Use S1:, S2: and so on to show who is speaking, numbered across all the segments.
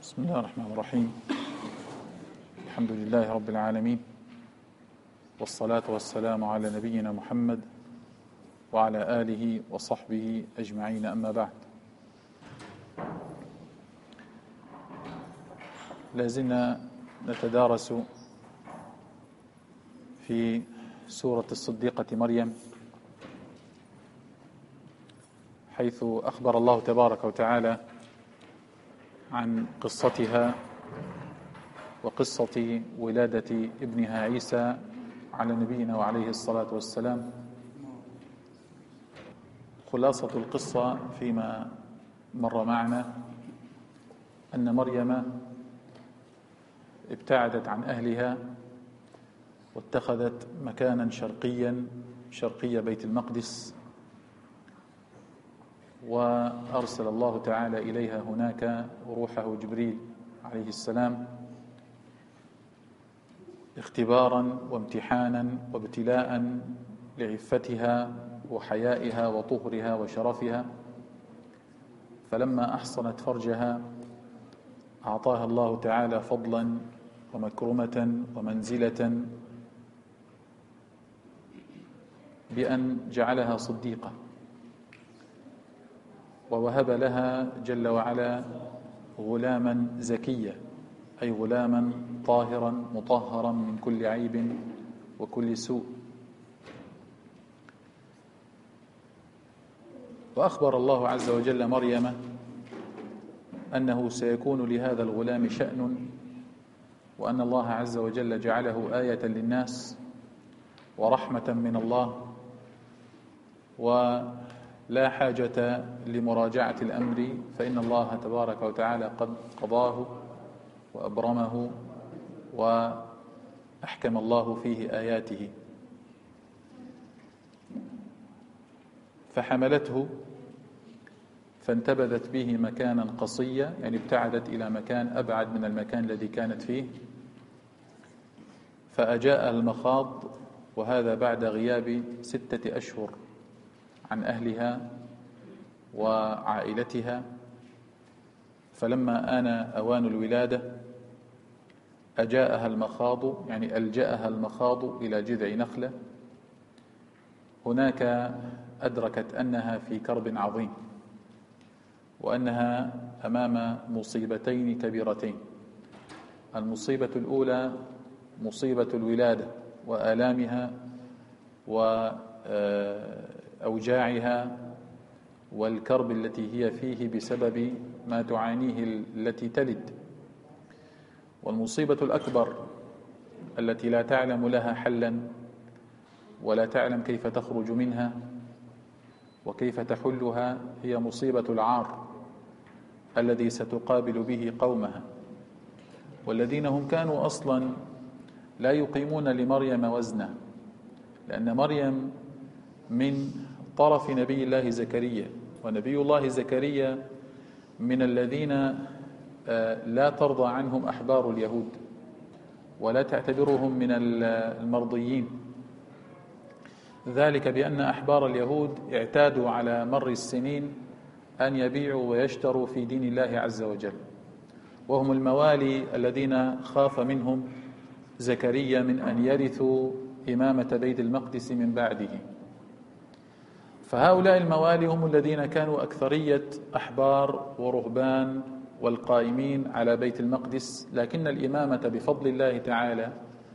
S1: بسم الله الرحمن الرحيم. الحمد لله رب العالمين، والصلاة والسلام على نبينا محمد وعلى آله وصحبه أجمعين، أما بعد. لازلنا نتدارس في سورة الصديقة مريم، حيث أخبر الله تبارك وتعالى عن قصتها وقصة ولادة ابنها عيسى على نبينا وعليه الصلاة والسلام. خلاصة القصة فيما مر معنا أن مريم ابتعدت عن أهلها واتخذت مكانا شرقي بيت المقدس، وأرسل الله تعالى إليها هناك روحه جبريل عليه السلام اختبارا وامتحانا وابتلاء لعفتها وحيائها وطهرها وشرفها. فلما أحصنت فرجها أعطاها الله تعالى فضلا ومكرمة ومنزلة بأن جعلها صديقة، ووهب لها جل وعلا غلاما زكيا، أي غلاما طاهرا مطهرا من كل عيب وكل سوء. وأخبر الله عز وجل مريم أنه سيكون لهذا الغلام شأن، وأن الله عز وجل جعله آية للناس ورحمة من الله، ولا حاجة لمراجعة الأمر، فإن الله تبارك وتعالى قد قضاه وأبرمه وأحكم الله فيه آياته. فحملته فانتبذت به مكانا قصيا، يعني ابتعدت إلى مكان أبعد من المكان الذي كانت فيه، فأجاء المخاض، وهذا بعد غياب 6 أشهر عن أهلها وعائلتها. فلما آن أوان الولادة أجاءها المخاض، يعني ألجأها المخاض إلى جذع نخلة. هناك أدركت أنها في كرب عظيم، وأنها أمام مصيبتين كبيرتين. المصيبة الأولى مصيبة الولادة وآلامها وأوجاعها والكرب التي هي فيه بسبب ما تعانيه التي تلد. والمصيبة الأكبر التي لا تعلم لها حلا ولا تعلم كيف تخرج منها وكيف تحلها هي مصيبة العار الذي ستقابل به قومها، والذين هم كانوا أصلا لا يقيمون لمريم وزنا، لأن مريم من طرف نبي الله زكريا، ونبي الله زكريا من الذين لا ترضى عنهم أحبار اليهود ولا تعتبرهم من المرضيين، ذلك بأن أحبار اليهود اعتادوا على مر السنين أن يبيعوا ويشتروا في دين الله عز وجل، وهم الموالي الذين خاف منهم زكريا من أن يرثوا إمامة بيت المقدس من بعده. فهؤلاء الموالي هم الذين كانوا أكثرية أحبار ورهبان والقائمين على بيت المقدس، لكن الإمامة بفضل الله تعالى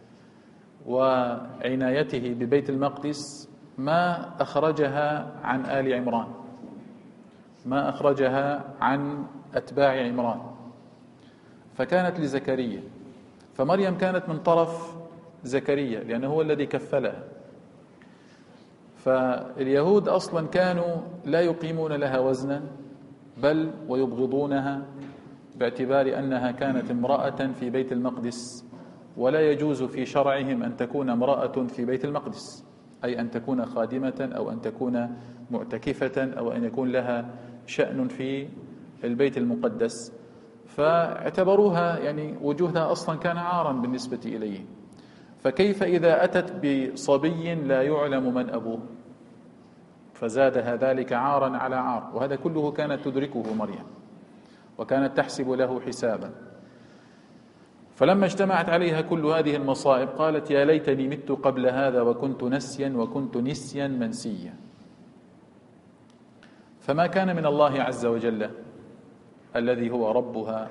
S1: وعنايته ببيت المقدس ما أخرجها عن آل عمران، ما أخرجها عن أتباع عمران، فكانت لزكريا. فمريم كانت من طرف زكريا لأنه هو الذي كفلها. فاليهود أصلا كانوا لا يقيمون لها وزنا، بل ويبغضونها باعتبار أنها كانت امرأة في بيت المقدس، ولا يجوز في شرعهم أن تكون امرأة في بيت المقدس، أي أن تكون خادمة أو أن تكون معتكفة أو أن يكون لها شأن في البيت المقدس. فاعتبروها يعني وجودها أصلا كان عارا بالنسبة إليه، فكيف إذا أتت بصبي لا يعلم من أبوه؟ فزادها ذلك عارا على عار، وهذا كله كانت تدركه مريم. وكانت تحسب له حسابا. فلما اجتمعت عليها كل هذه المصائب قالت يا ليتني مت قبل هذا وكنت نسيا وكنت نسيا منسيا. فما كان من الله عز وجل الذي هو ربها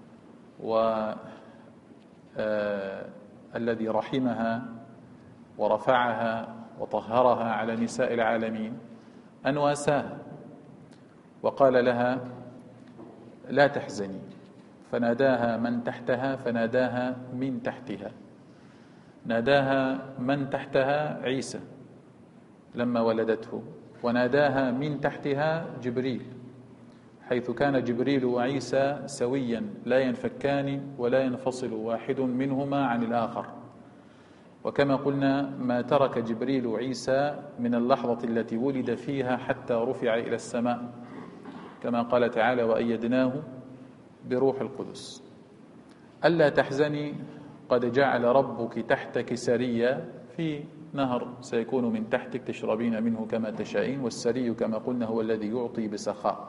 S1: والذي رحمها ورفعها وطهرها على نساء العالمين أن واساها وقال لها لا تحزني، فناداها من تحتها فناداها من تحتها. ناداها من تحتها عيسى لما ولدته، وناداها من تحتها جبريل، حيث كان جبريل وعيسى سويا لا ينفكان ولا ينفصل واحد منهما عن الآخر. وكما قلنا ما ترك جبريل عيسى من اللحظة التي ولد فيها حتى رفع إلى السماء، كما قال تعالى وأيدناه بروح القدس. ألا تحزني قد جعل ربك تحتك سريا في نهر سيكون من تحتك تشربين منه كما تشائين، والسري كما قلنا هو الذي يعطي بسخاء.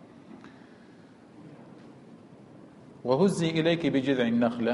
S1: وهزي إليك بجذع النخلة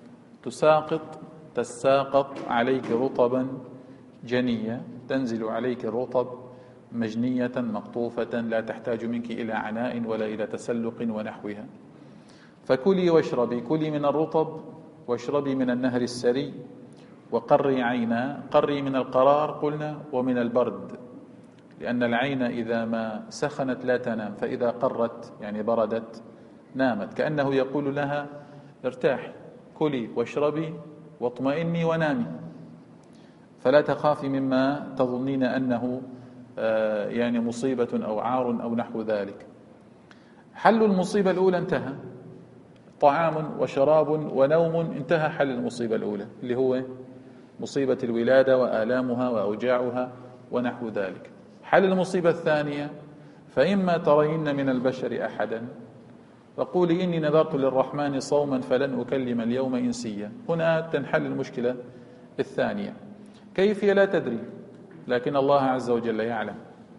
S1: تساقط عليك رطبا جنيا، تنزل عليك الرطب مجنية مقطوفة لا تحتاج منك إلى عناء ولا إلى تسلق ونحوها. فكلي واشربي، كلي من الرطب واشربي من النهر السري وقري عينا. قري من القرار قلنا ومن البرد، لأن العين إذا ما سخنت لا تنام، فإذا قرت يعني بردت نامت، كأنه يقول لها ارتاحي كلي واشربي واطمئني ونامي، فلا تخافي مما تظنين أنه يعني مصيبة أو عار أو نحو ذلك. حل المصيبة الأولى انتهى، طعام وشراب ونوم، انتهى حل المصيبة الأولى اللي هو مصيبة الولادة وآلامها وأوجاعها ونحو ذلك. حل المصيبة الثانية فإما ترين من البشر أحدا فقولي إني نذرت للرحمن صوما فلن أكلم اليوم إنسيا. هنا تنحل المشكلة الثانية. كيف لا تدري، لكن الله عز وجل يعلم.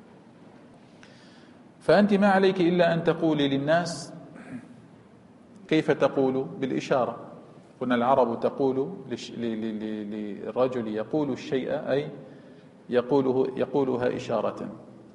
S1: فأنت ما عليك إلا أن تقولي للناس. كيف تقول؟ بالإشارة. قلنا العرب تقول للرجل يقول الشيء أي يقولها إشارة.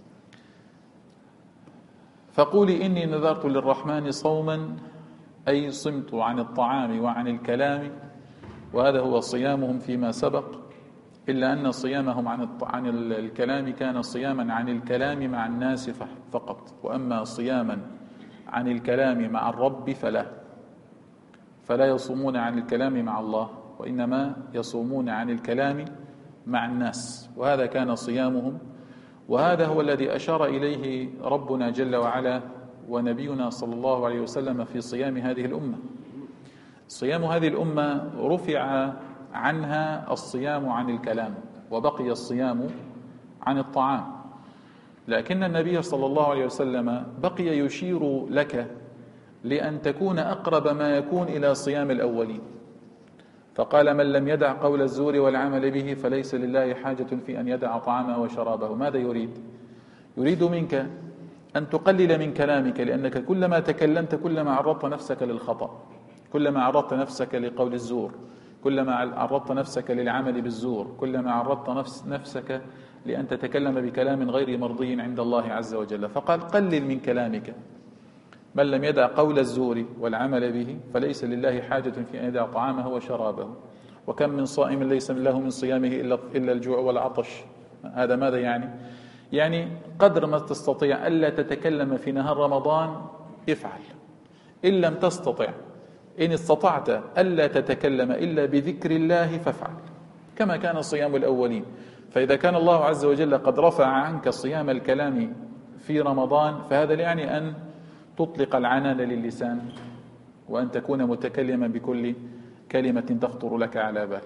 S1: فقولي إني نذرت للرحمن صوما أي صمت عن الطعام وعن الكلام، وهذا هو صيامهم فيما سبق، إلا أن صيامهم عن الكلام كان صياما عن الكلام مع الناس فقط، وأما صياما عن الكلام مع الرب فلا يصومون عن الكلام مع الله، وإنما يصومون عن الكلام مع الناس، وهذا كان صيامهم. وهذا هو الذي أشار إليه ربنا جل وعلا ونبينا صلى الله عليه وسلم في صيام هذه الأمة. صيام هذه الأمة رفع عنها الصيام عن الكلام وبقي الصيام عن الطعام، لكن النبي صلى الله عليه وسلم بقي يشير لك لأن تكون أقرب ما يكون إلى صيام الأولين، فقال من لم يدع قول الزور والعمل به فليس لله حاجة في أن يدع طعامه وشرابه. ماذا يريد؟ يريد منك أن تقلل من كلامك، لأنك كلما تكلمت كلما عرضت نفسك للخطأ، كلما عرضت نفسك لقول الزور، كلما عرضت نفسك للعمل بالزور، كلما عرضت نفسك لأن تتكلم بكلام غير مرضي عند الله عز وجل. فقال قلل من كلامك. من لم يدع قول الزور والعمل به فليس لله حاجة في أن يدع طعامه وشرابه. وكم من صائم ليس له من صيامه إلا الجوع والعطش. هذا ماذا يعني؟ يعني قدر ما تستطيع ألا تتكلم في نهار رمضان افعل، إن لم تستطع، إن استطعت ألا تتكلم إلا بذكر الله فافعل، كما كان صيام الأولين. فإذا كان الله عز وجل قد رفع عنك صيام الكلام في رمضان، فهذا يعني أن تطلق العنان للسان وأن تكون متكلما بكل كلمة تخطر لك على بال.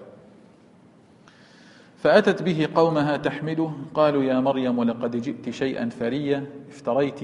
S1: فأتت به قومها تحمله قالوا يا مريم لقد جئت شيئا فريا، افتريت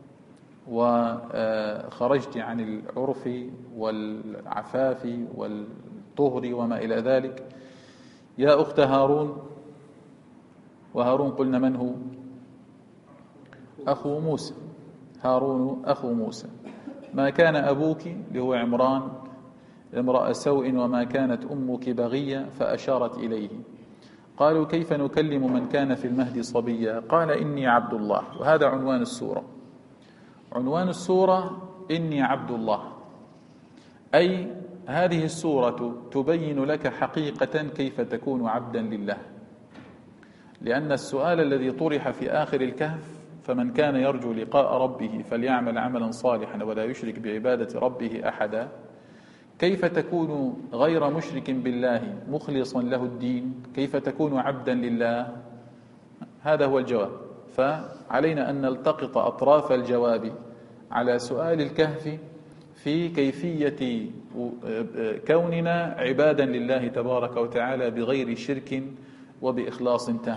S1: وخرجت عن العرف والعفاف والطهر وما إلى ذلك. يا أخت هارون، وهارون قلنا من هو؟ أخو موسى، هارون أخو موسى. ما كان أبوك اللي هو عمران امرأ سوء وما كانت أمك بغية، فأشارت إليه. قالوا كيف نكلم من كان في المهد صبيا؟ قال إني عبد الله. وهذا عنوان السورة. عنوان السورة إني عبد الله، أي هذه السورة تبين لك حقيقة كيف تكون عبدا لله. لأن السؤال الذي طرح في آخر الكهف: فمن كان يرجو لقاء ربه فليعمل عملا صالحا ولا يشرك بعبادة ربه أحدا، كيف تكون غير مشرك بالله مخلصا له الدين؟ كيف تكون عبدا لله؟ هذا هو الجواب. فعلينا أن نلتقط أطراف الجواب على سؤال الكهف في كيفية كوننا عبادا لله تبارك وتعالى بغير شرك وبإخلاص تام.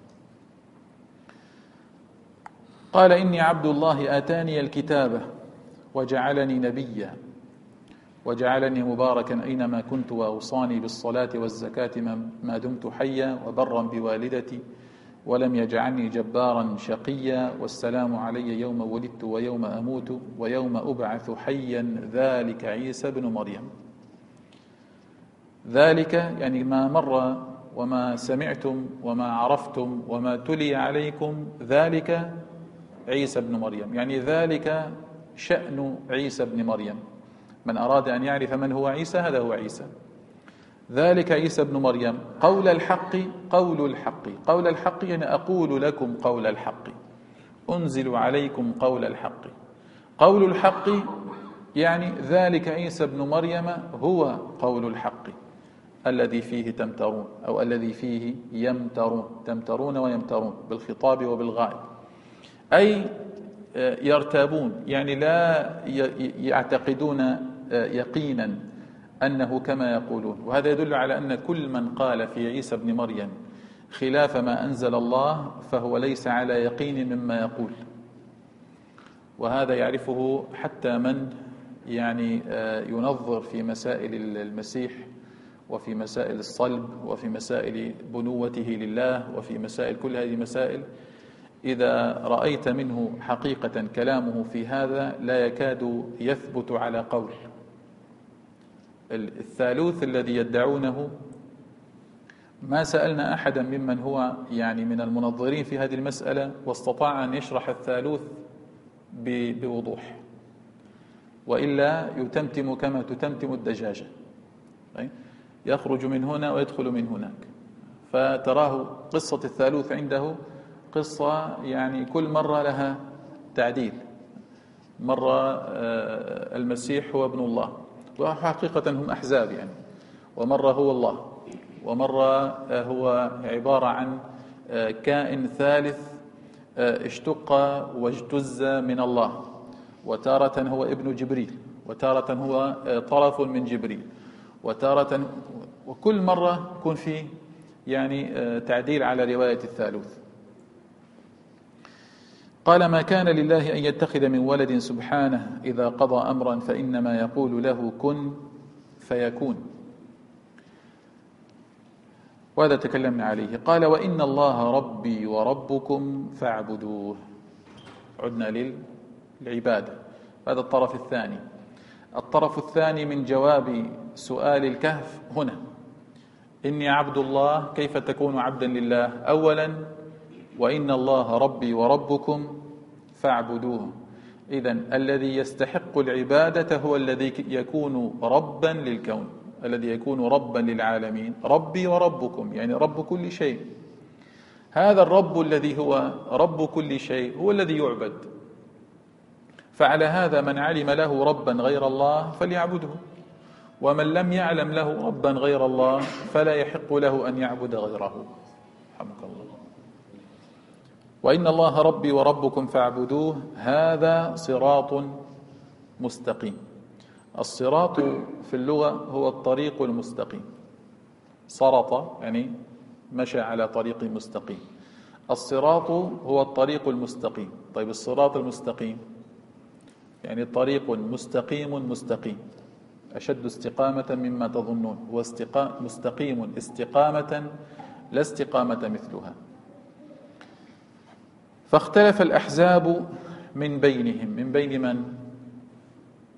S1: قال إني عبد الله آتاني الكتاب وجعلني نبيا وجعلني مباركا أينما كنت وأوصاني بالصلاة والزكاة ما دمت حيا وبرا بوالدتي ولم يجعلني جبارا شقيا والسلام علي يوم ولدت ويوم أموت ويوم أبعث حيا ذلك عيسى بن مريم. ذلك يعني ما مر وما سمعتم وما عرفتم وما تلي عليكم، ذلك عيسى بن مريم، يعني ذلك شأن عيسى بن مريم. من أراد أن يعرف من هو عيسى هذا هو عيسى. ذلك عيسى بن مريم قول الحق، قول الحق، قول الحق يعني أقول لكم قول الحق، أنزل عليكم قول الحق. قول الحق يعني ذلك عيسى بن مريم هو قول الحق الذي فيه تمترون، أو الذي فيه يمترون، تمترون ويمترون بالخطاب وبالغائب، أي يرتابون، يعني لا يعتقدون يقينا أنه كما يقولون. وهذا يدل على أن كل من قال في عيسى بن مريم خلاف ما أنزل الله فهو ليس على يقين مما يقول. وهذا يعرفه حتى من يعني ينظر في مسائل المسيح وفي مسائل الصلب وفي مسائل بنوته لله وفي مسائل كل هذه المسائل. إذا رأيت منه حقيقة كلامه في هذا لا يكاد يثبت على قول. الثالوث الذي يدعونه ما سألنا أحدا ممن هو يعني من المنظرين في هذه المسألة واستطاع أن يشرح الثالوث بوضوح، وإلا يتمتم كما تتمتم الدجاجة، يخرج من هنا ويدخل من هناك. فتراه قصة الثالوث عنده قصة يعني كل مرة لها تعديل. مرة المسيح هو ابن الله وحقيقة هم أحزاب يعني، ومرة هو الله، ومرة هو عبارة عن كائن ثالث اشتق واجتز من الله، وتارة هو ابن جبريل، وتارة هو طرف من جبريل، وتارة، وكل مرة يكون فيه يعني تعديل على رواية الثالوث. قال ما كان لله أن يتخذ من ولد سبحانه إذا قضى أمرا فإنما يقول له كن فيكون. وهذا تكلمنا عليه. قال وإن الله ربي وربكم فاعبدوه. عدنا للعبادة. هذا الطرف الثاني. الطرف الثاني من جواب سؤال الكهف هنا: إني عبد الله، كيف تكون عبدا لله؟ أولا وإن الله ربي وربكم فاعبدوه. إذن الذي يستحق العبادة هو الذي يكون ربا للكون، الذي يكون ربا للعالمين. ربي وربكم يعني رب كل شيء. هذا الرب الذي هو رب كل شيء هو الذي يعبد. فعلى هذا من علم له ربا غير الله فليعبده، ومن لم يعلم له ربا غير الله فلا يحق له أن يعبد غيره. رحمك الله. وإن الله ربي وربكم فاعبدوه، هذا صراط مستقيم. الصراط في اللغة هو الطريق المستقيم. صرط يعني مشى على طريق مستقيم. الصراط هو الطريق المستقيم. طيب الصراط المستقيم يعني طريق مستقيم مستقيم، أشد استقامة مما تظنون. هو مستقيم استقامة لا استقامة مثلها. فاختلف الأحزاب من بينهم. من بين من؟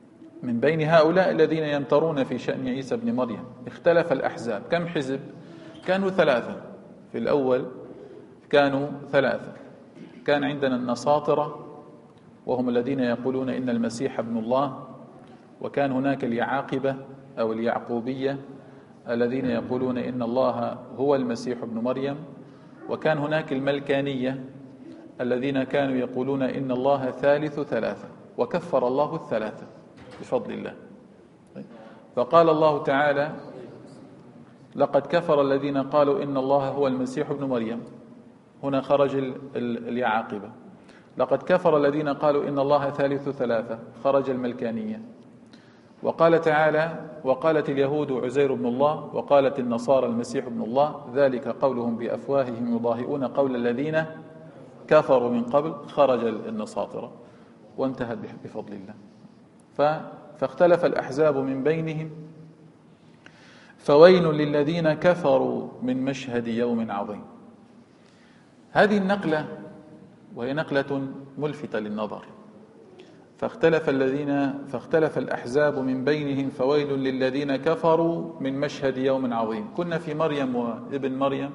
S1: من بين هؤلاء الذين يمترون في شأن عيسى بن مريم اختلف الأحزاب. كم حزب؟ كانوا 3. في الأول كانوا 3. كان عندنا النصاطرة وهم الذين يقولون إن المسيح ابن الله، وكان هناك اليعاقبة أو اليعقوبية الذين يقولون إن الله هو المسيح ابن مريم، وكان هناك الملكانية الذين كانوا يقولون إن الله ثالث 3 وكفر الله 3 بفضل الله. فقال الله تعالى: لقد كفر الذين قالوا إن الله هو المسيح ابن مريم. هنا خرج اليعاقبة. لقد كفر الذين قالوا إن الله ثالث 3 خرج الملكانية. وقال تعالى: وقالت اليهود عزير بن الله وقالت النصارى المسيح ابن الله ذلك قولهم بأفواههم يضاهئون قول الذين كفروا من قبل. خرج النصاطرة وانتهت بفضل الله. فاختلف الأحزاب من بينهم. فويل للذين كفروا من مشهد يوم عظيم. هذه وهي نقلة ملفتة للنظر. فاختلف الأحزاب من بينهم فويل للذين كفروا من مشهد يوم عظيم. كنا في مريم وابن مريم،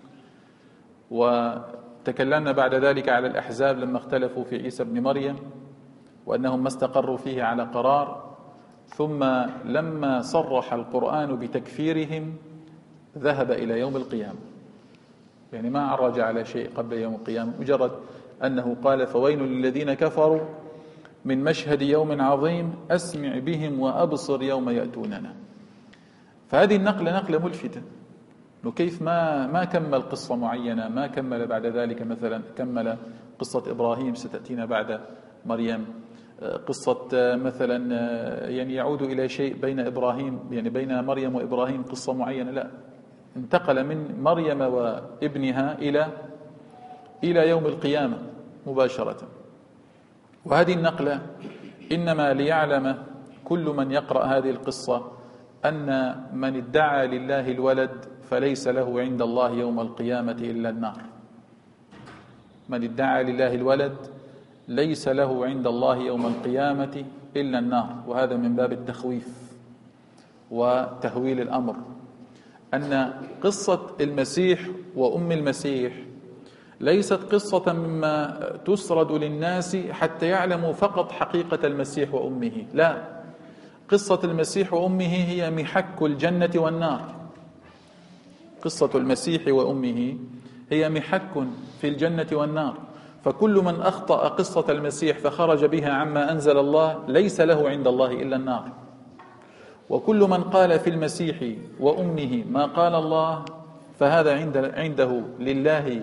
S1: وتكلمنا بعد ذلك على الأحزاب لما اختلفوا في عيسى بن مريم وأنهم ما استقروا فيه على قرار. ثم لما صرح القرآن بتكفيرهم ذهب إلى يوم القيامة، يعني ما عرج على شيء قبل يوم القيامة، مجرد أنه قال: فويل للذين كفروا من مشهد يوم عظيم أسمع بهم وأبصر يوم يأتوننا. فهذه نقلة ملفتة، كيف ما كمل قصة معينة، ما كمل بعد ذلك مثلا كمل قصة إبراهيم ستأتينا بعد مريم، قصة مثلا يعني يعود إلى شيء بين إبراهيم، يعني بين مريم وإبراهيم قصة معينة، لا، انتقل من مريم وابنها إلى يوم القيامة مباشرة. وهذه النقلة إنما ليعلم كل من يقرأ هذه القصة أن من ادعى لله الولد فليس له عند الله يوم القيامة إلا النار. من ادعى لله الولد ليس له عند الله يوم القيامة إلا النار. وهذا من باب التخويف وتهويل الأمر، أن قصة المسيح وأم المسيح ليست قصة مما تسرد للناس حتى يعلموا فقط حقيقة المسيح وأمه، لا، قصة المسيح وأمه هي محك الجنة والنار. قصة المسيح وأمه هي محك في الجنة والنار. فكل من أخطأ قصة المسيح فخرج بها عما أنزل الله ليس له عند الله إلا النار. وكل من قال في المسيح وأمه ما قال الله فهذا عنده لله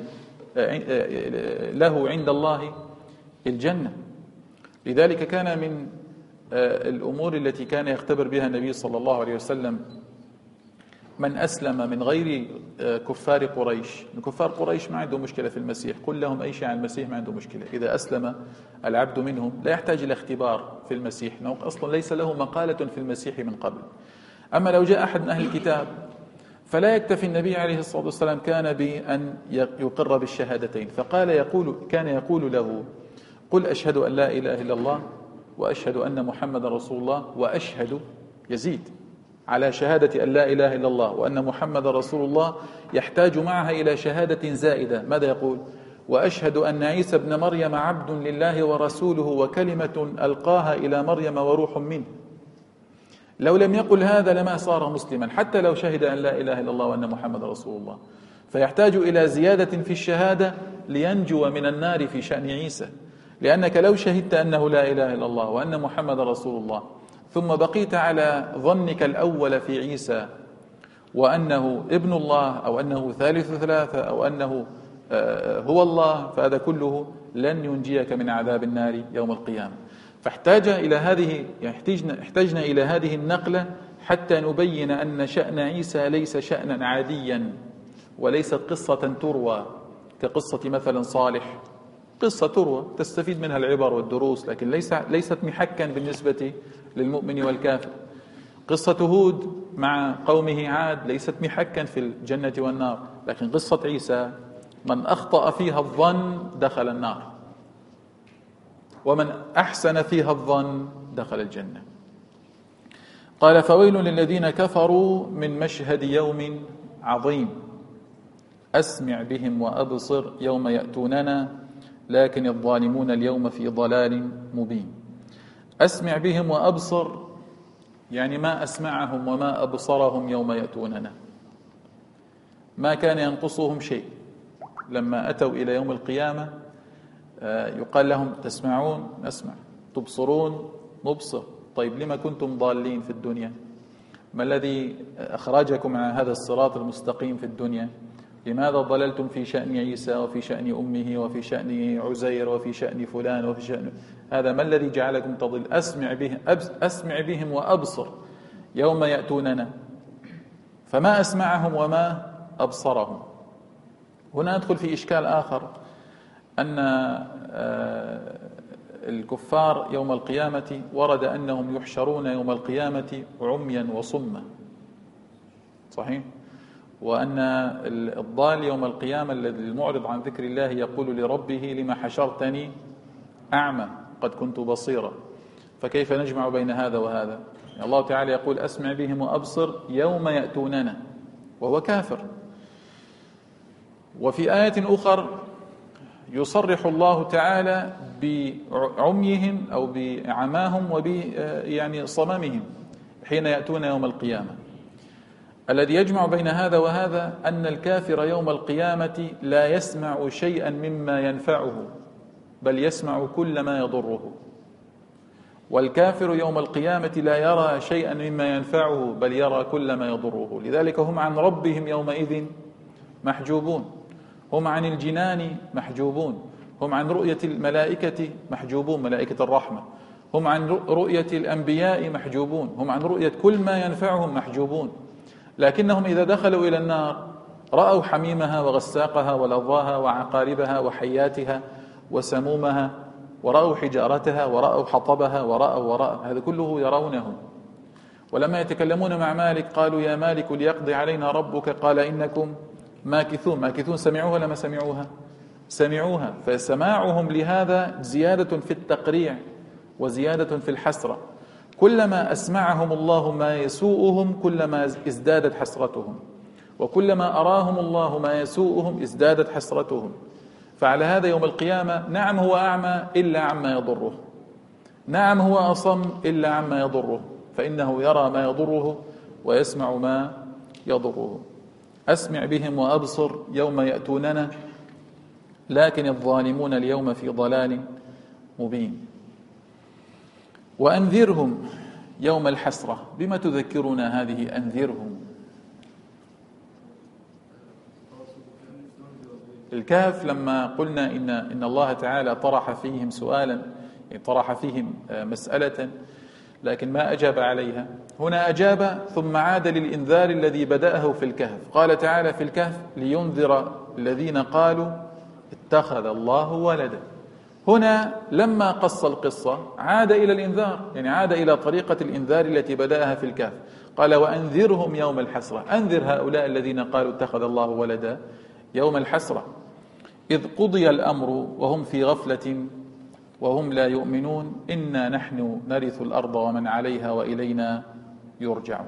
S1: له عند الله الجنة. لذلك كان من الأمور التي كان يختبر بها النبي صلى الله عليه وسلم من أسلم من غير كفار قريش. كفار قريش ما عنده مشكلة في المسيح، قل لهم أي شيء عن المسيح ما عنده مشكلة. إذا أسلم العبد منهم لا يحتاج إلى اختبار في المسيح، أصلا ليس له مقالة في المسيح من قبل. أما لو جاء أحد من أهل الكتاب فلا يكتفي النبي عليه الصلاة والسلام كان بأن يقر بالشهادتين، كان يقول له: قل أشهد أن لا إله إلا الله وأشهد أن محمد رسول الله، وأشهد يزيد على شهادة أن لا إله إلا الله وأن محمد رسول الله، يحتاج معها إلى شهادة زائدة. ماذا يقول؟ وأشهد أن عيسى ابن مريم عبد لله ورسوله وكلمة ألقاها إلى مريم وروح منه. لو لم يقل هذا لما صار مسلما، حتى لو شهد أن لا إله إلا الله وأن محمد رسول الله. فيحتاج إلى زيادة في الشهادة لينجو من النار في شأن عيسى. لأنك لو شهدت أنه لا إله إلا الله وأن محمد رسول الله ثم بقيت على ظنك الأول في عيسى وأنه ابن الله أو أنه ثالث 3 أو أنه هو الله، فهذا كله لن ينجيك من عذاب النار يوم القيامة. فاحتاجنا إلى هذه النقلة حتى نبين أن شأن عيسى ليس شأنا عاديا، وليست قصة تروى كقصة مثلا صالح، قصة تروى تستفيد منها العبر والدروس، لكن ليست محكا بالنسبة للمؤمن والكافر. قصة هود مع قومه عاد ليست محكا في الجنة والنار، لكن قصة عيسى من أخطأ فيها الظن دخل النار، ومن أحسن فيها الظن دخل الجنة. قال فويل للذين كفروا من مشهد يوم عظيم أسمع بهم وأبصر يوم يأتوننا لكن الظالمون اليوم في ضلال مبين. أسمع بهم وأبصر يعني ما أسمعهم وما أبصرهم يوم يأتوننا، ما كان ينقصهم شيء. لما أتوا إلى يوم القيامة يقال لهم تسمعون نسمع، تبصرون نبصر. طيب لما كنتم ضالين في الدنيا؟ ما الذي أخرجكم عن هذا الصراط المستقيم في الدنيا؟ لماذا ضللتم في شأن عيسى وفي شأن أمه وفي شأن عزير وفي شأن فلان وفي شأن هذا؟ ما الذي جعلكم تضل؟ أسمع بهم وأبصر يوم يأتوننا، فما أسمعهم وما أبصرهم. هنا ندخل في إشكال آخر، أن الكفار يوم القيامة ورد أنهم يحشرون يوم القيامة عميا وصما، صحيح؟ وأن الضال يوم القيامة الذي المعرض عن ذكر الله يقول لربه لما حشرتني أعمى قد كنت بصيرا. فكيف نجمع بين هذا وهذا؟ يعني الله تعالى يقول أسمع بهم وأبصر يوم يأتوننا وهو كافر. وفي آية أخرى يصرح الله تعالى بعميهم أو بعماهم يعني صممهم حين يأتون يوم القيامة. الذي يجمع بين هذا وهذا أن الكافر يوم القيامة لا يسمع شيئا مما ينفعه بل يسمع كل ما يضره، والكافر يوم القيامة لا يرى شيئا مما ينفعه بل يرى كل ما يضره. لذلك هم عن ربهم يومئذ محجوبون، هم عن الجنان محجوبون، هم عن رؤية الملائكة محجوبون ملائكة الرحمة، هم عن رؤية الأنبياء محجوبون، هم عن رؤية كل ما ينفعهم محجوبون. لكنهم إذا دخلوا إلى النار رأوا حميمها وغساقها ولظاها وعقاربها وحياتها وسمومها، ورأوا حجارتها ورأوا حطبها ورأوا هذا كله يرونه. ولما يتكلمون مع مالك قالوا يا مالك ليقضي علينا ربك قال إنكم ماكثون. سمعوها ولا ما سمعوها؟ سمعوها. فسماعهم لهذا زيادة في التقريع وزيادة في الحسرة. كلما أسمعهم الله ما يسوءهم كلما ازدادت حسرتهم، وكلما أراهم الله ما يسوءهم ازدادت حسرتهم. فعلى هذا يوم القيامة نعم هو أعمى إلا عما يضره، نعم هو أصم إلا عما يضره، فإنه يرى ما يضره ويسمع ما يضره. أسمع بهم وأبصر يوم يأتوننا لكن الظالمون اليوم في ضلال مبين. وأنذرهم يوم الحسرة. بما تذكرنا هذه أنذرهم؟ الكهف لما قلنا إن الله تعالى طرح فيهم سؤالا، طرح فيهم مسألة لكن ما أجاب عليها. هنا أجاب ثم عاد للإنذار الذي بدأه في الكهف. قال تعالى في الكهف لينذر الذين قالوا اتخذ الله ولدا. هنا لما قص القصة عاد إلى الإنذار، يعني عاد إلى طريقة الإنذار التي بدأها في الكهف. قال وأنذرهم يوم الحسرة. أنذر هؤلاء الذين قالوا اتخذ الله ولدا يوم الحسرة إذ قضي الأمر وهم في غفلة وهم لا يؤمنون إنا نحن نرث الأرض ومن عليها وإلينا يرجعون.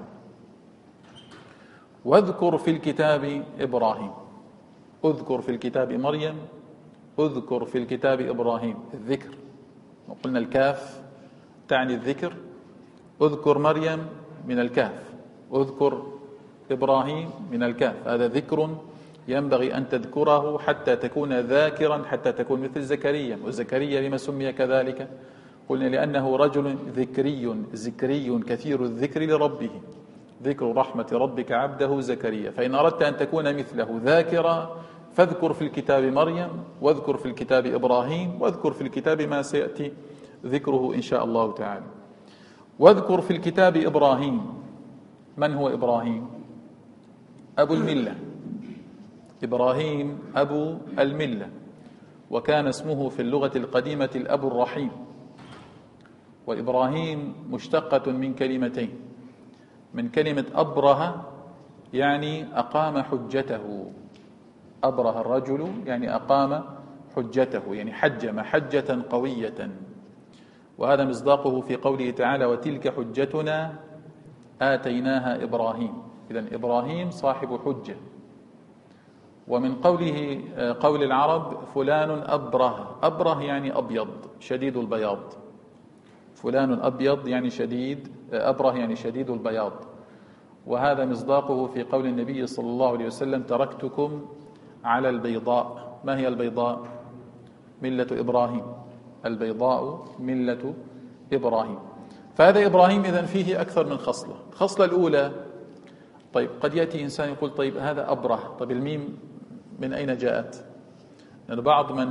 S1: واذكر في الكتاب إبراهيم. اذكر في الكتاب مريم، اذكر في الكتاب إبراهيم. الذكر، وقلنا الكاف تعني الذكر. اذكر مريم من الكاف، اذكر إبراهيم من الكاف. هذا ذكر ينبغي أن تذكره حتى تكون ذاكرا، حتى تكون مثل زكريا. وزكريا لما سمي كذلك؟ قلنا لأنه رجل ذكري كثير الذكر لربه. ذكر رحمة ربك عبده زكريا. فإن أردت أن تكون مثله ذاكرا فاذكر في الكتاب مريم، واذكر في الكتاب إبراهيم، واذكر في الكتاب ما سيأتي ذكره إن شاء الله تعالى. واذكر في الكتاب إبراهيم. من هو إبراهيم؟ أبو الملة. إبراهيم أبو الملة، وكان اسمه في اللغة القديمة الأب الرحيم. وإبراهيم مشتقة من كلمتين، من كلمة أبره يعني أقام حجته. أبره الرجل يعني أقام حجته، يعني حجم حجة قوية. وهذا مصداقه في قوله تعالى وتلك حجتنا آتيناها إبراهيم. إذن إبراهيم صاحب حجة. ومن قوله قول العرب فلان أبره، أبره يعني أبيض شديد البياض، فلان أبيض يعني شديد، أبره يعني شديد البياض. وهذا مصداقه في قول النبي صلى الله عليه وسلم تركتكم على البيضاء. ما هي البيضاء؟ ملة إبراهيم، البيضاء ملة إبراهيم. فهذا إبراهيم إذن فيه أكثر من خصلة. الخصلة الأولى، طيب قد يأتي إنسان يقول طيب هذا أبره، طيب الميم من أين جاءت؟ لأن بعض من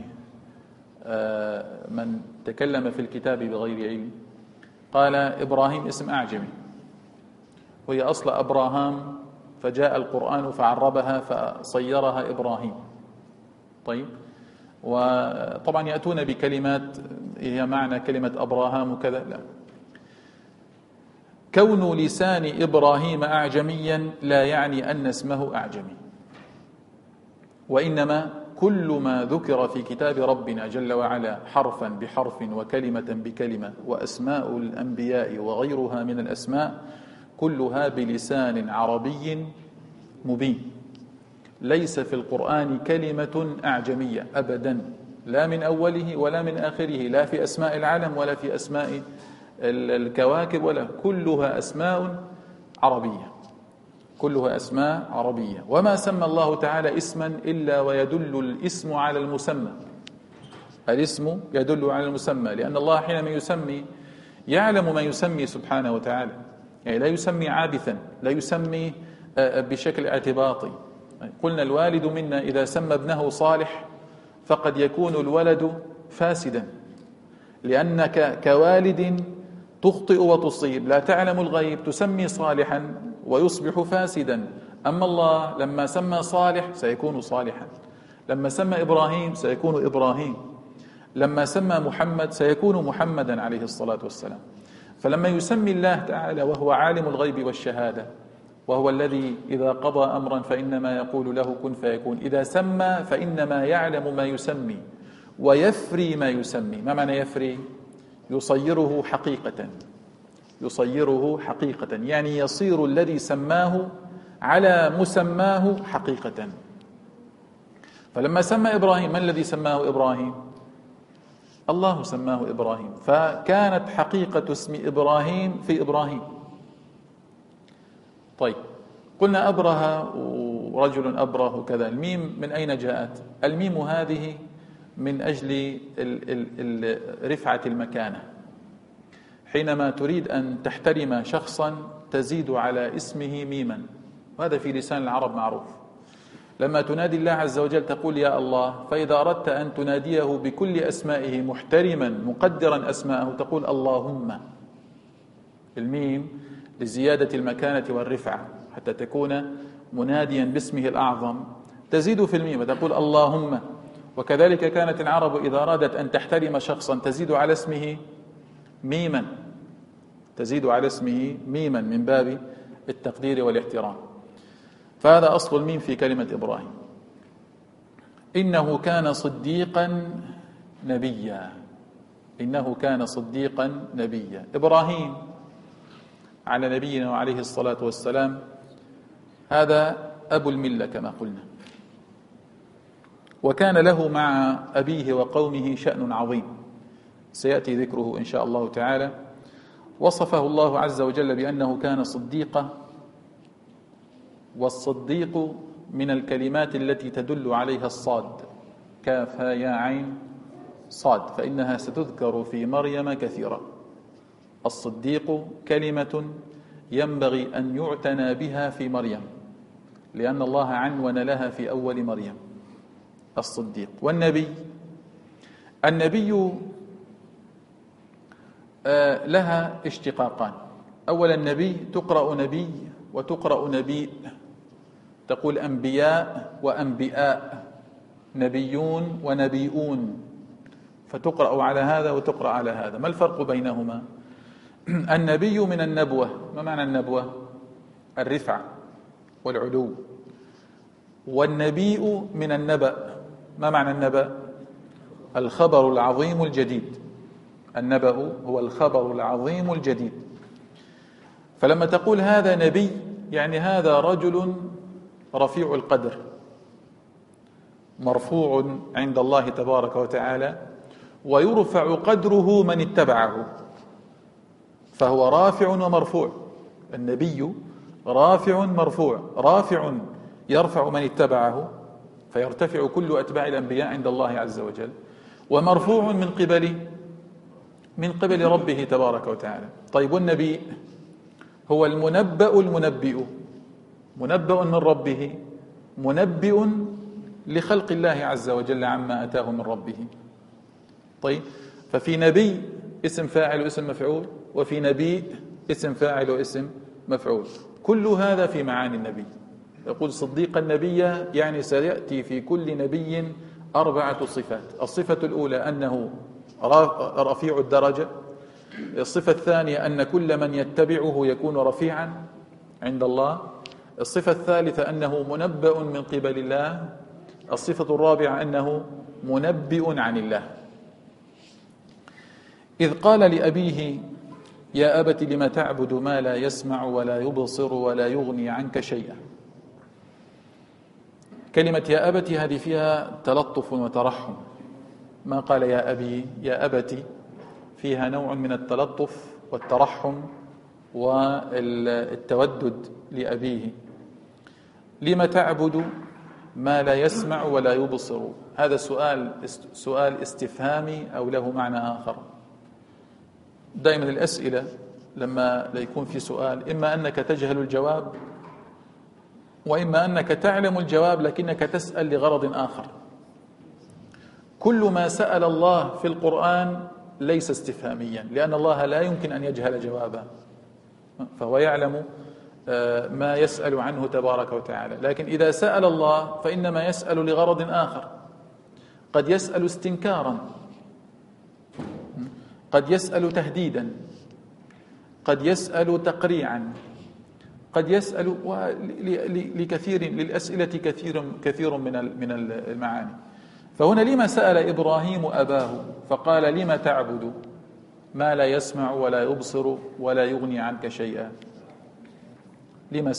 S1: من تكلم في الكتاب بغير علم قال إبراهيم اسم أعجمي، وهي أصل أبراهام، فجاء القرآن فعربها فصيرها إبراهيم. طيب، وطبعا يأتون بكلمات هي معنى كلمة أبراهام وكذا، لا. كون لسان إبراهيم أعجميا لا يعني أن اسمه أعجمي، وإنما كل ما ذكر في كتاب ربنا جل وعلا حرفا بحرف وكلمة بكلمة وأسماء الأنبياء وغيرها من الأسماء كلها بلسان عربي مبين. ليس في القرآن كلمة أعجمية أبدا، لا من أوله ولا من آخره، لا في أسماء العالم ولا في أسماء الكواكب، ولا، كلها أسماء عربية، كلها أسماء عربية. وما سمى الله تعالى اسما إلا ويدل الاسم على المسمى، الاسم يدل على المسمى، لأن الله حينما يسمي يعلم ما يسمي سبحانه وتعالى، يعني لا يسمي عابثا، لا يسمي بشكل اعتباطي. قلنا الوالد منا إذا سمى ابنه صالح فقد يكون الولد فاسدا، لأنك كوالد تخطئ وتصيب، لا تعلم الغيب، تسمي صالحا ويصبح فاسدا. أما الله لما سمى صالح سيكون صالحا، لما سمى إبراهيم سيكون إبراهيم، لما سمى محمد سيكون محمدا عليه الصلاة والسلام. فلما يسمي الله تعالى وهو عالم الغيب والشهادة، وهو الذي إذا قضى أمرا فإنما يقول له كن فيكون، إذا سمى فإنما يعلم ما يسمي ويفري ما يسمي. ما معنى يفري؟ يصيره حقيقة، يصيره حقيقة، يعني يصير الذي سماه على مسماه حقيقة. فلما سمى إبراهيم، من الذي سماه إبراهيم؟ الله سماه إبراهيم، فكانت حقيقة اسم إبراهيم في إبراهيم. طيب، قلنا أبره ورجل أبره وكذا، الميم من أين جاءت؟ الميم هذه من أجل رفعة المكانة. حينما تريد أن تحترم شخصا تزيد على اسمه ميما، وهذا في لسان العرب معروف. لما تنادي الله عز وجل تقول يا الله، فإذا أردت أن تناديه بكل أسمائه محترما مقدرا أسماءه تقول اللهم. الميم لزيادة المكانة والرفعة، حتى تكون مناديا باسمه الأعظم تزيد في الميم وتقول اللهم. وكذلك كانت العرب إذا أرادت أن تحترم شخصا تزيد على اسمه ميما، تزيد على اسمه ميما من باب التقدير والاحترام. فهذا أصل الميم في كلمة إبراهيم. إنه كان صديقا نبيا، إنه كان صديقا نبيا. إبراهيم على نبينا وعليه الصلاة والسلام هذا أبو الملة كما قلنا، وكان له مع أبيه وقومه شأن عظيم سيأتي ذكره إن شاء الله تعالى. وصفه الله عز وجل بأنه كان صديقا، والصديق من الكلمات التي تدل عليها الصاد، كاف ها يا عين صاد، فإنها ستذكر في مريم كثيرا. الصديق كلمة ينبغي أن يعتنى بها في مريم، لأن الله عنون لها في أول مريم الصديق. والنبي، النبي لها اشتقاقان. أولا النبي تقرأ نبي وتقرأ نبيء، تقول أنبياء وأنبئاء، نبيون ونبيئون، فتقرأ على هذا وتقرأ على هذا. ما الفرق بينهما؟ النبي من النبوة. ما معنى النبوة؟ الرفع والعلو. والنبيء من النبأ. ما معنى النبأ؟ الخبر العظيم الجديد. النبأ هو الخبر العظيم الجديد. فلما تقول هذا نبي يعني هذا رجل رفيع القدر مرفوع عند الله تبارك وتعالى، ويرفع قدره من اتبعه، فهو رافع ومرفوع. النبي رافع مرفوع، رافع يرفع من اتبعه فيرتفع كل أتباع الأنبياء عند الله عز وجل، ومرفوع من قبل ربه تبارك وتعالى. طيب والنبي هو المنبأ المنبئ، منبأ من ربه، منبئ لخلق الله عز وجل عما أتاه من ربه. طيب ففي نبي اسم فاعل واسم مفعول، وفي نبي اسم فاعل واسم مفعول، كل هذا في معاني النبي. يقول صديق النبي يعني سيأتي في كل نبي 4 صفات. الصفة الأولى أنه رفيع الدرجة، الصفة الثانية أن كل من يتبعه يكون رفيعا عند الله، الصفة الثالثة أنه منبأ من قبل الله، الصفة الرابعة أنه منبئ عن الله. إذ قال لأبيه يا أبت لم تعبد ما لا يسمع ولا يبصر ولا يغني عنك شيئا. كلمة يا أبت هذه فيها تلطف وترحم، ما قال يا أبي يا أبت، فيها نوع من التلطف والترحم والتودد لأبيه. لم تعبد ما لا يسمع ولا يبصر، هذا سؤال استفهامي أو له معنى آخر. دائما الأسئلة لما يكون في سؤال إما أنك تجهل الجواب، وإما أنك تعلم الجواب لكنك تسأل لغرض آخر. كل ما سأل الله في القرآن ليس استفهاميا، لأن الله لا يمكن أن يجهل جوابه، فهو يعلم ما يسأل عنه تبارك وتعالى. لكن إذا سأل الله فإنما يسأل لغرض آخر، قد يسأل استنكارا، قد يسأل تهديدا، قد يسأل تقريعا، قد يسأل للأسئلة كثير من المعاني. فهنا لما سأل إبراهيم أباه فقال لما تعبد ما لا يسمع ولا يبصر ولا يغني عنك شيئا؟ لما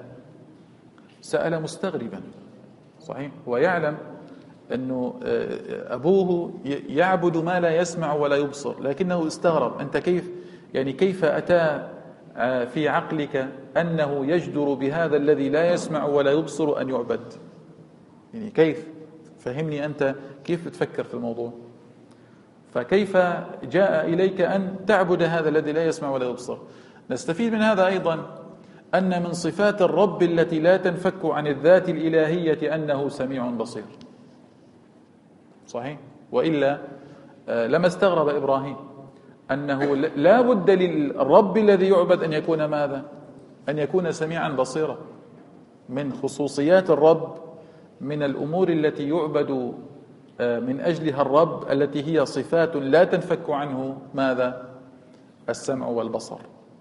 S1: سأل مستغربا، صحيح، ويعلم أنه أبوه يعبد ما لا يسمع ولا يبصر، لكنه استغرب. أنت كيف أتى في عقلك أنه يجدر بهذا الذي لا يسمع ولا يبصر أن يعبد؟ يعني كيف؟ فهمني أنت كيف تفكر في الموضوع؟ فكيف جاء إليك أن تعبد هذا الذي لا يسمع ولا يبصر؟ نستفيد من هذا أيضا أن من صفات الرب التي لا تنفك عن الذات الإلهية أنه سميع بصير، صحيح؟ وإلا لما استغرب إبراهيم أنه لا بد للرب الذي يعبد أن يكون ماذا؟ أن يكون سميعا بصيرا. من خصوصيات الرب، من الأمور التي يعبد من أجلها الرب التي هي صفات لا تنفك عنه ماذا؟ السمع والبصر.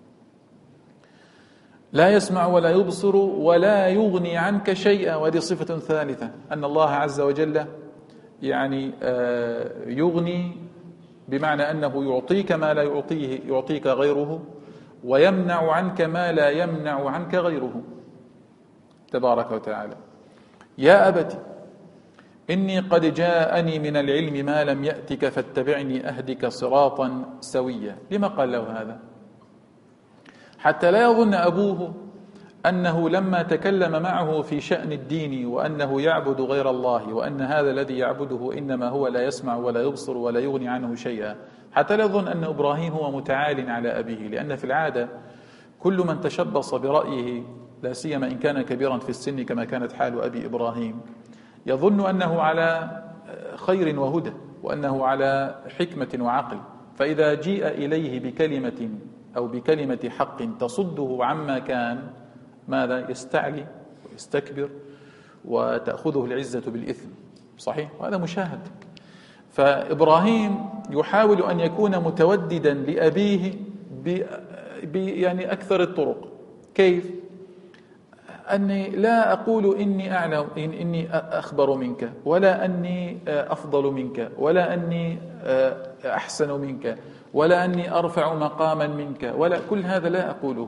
S1: لا يسمع ولا يبصر ولا يغني عنك شيئا، وهذه صفة ثالثة، أن الله عز وجل يعني يغني بمعنى أنه يعطيك ما لا يعطيك غيره، ويمنع عنك ما لا يمنع عنك غيره تبارك وتعالى. يا أبت إني قد جاءني من العلم ما لم يأتك فاتبعني أهدك صراطا سويا. لما قال له هذا؟ حتى لا يظن أبوه أنه لما تكلم معه في شأن الدين وأنه يعبد غير الله، وأن هذا الذي يعبده إنما هو لا يسمع ولا يبصر ولا يغني عنه شيئا، حتى لا يظن أن إبراهيم هو متعال على أبيه. لأن في العادة كل من تشبص برأيه، لا سيما إن كان كبيرا في السن كما كانت حال أبي إبراهيم، يظن أنه على خير وهدى، وأنه على حكمة وعقل، فإذا جيء إليه بكلمة أو بكلمة حق تصده عما كان ماذا؟ يستعلي ويستكبر وتأخذه العزة بالإثم، صحيح؟ وهذا مشاهد. فإبراهيم يحاول أن يكون متوددا لأبيه يعني أكثر الطرق. كيف؟ أني لا أقول إني أعلم، إني أخبر منك، ولا أني أفضل منك، ولا أني أحسن منك، ولا أني أرفع مقاما منك، ولا كل هذا لا أقوله،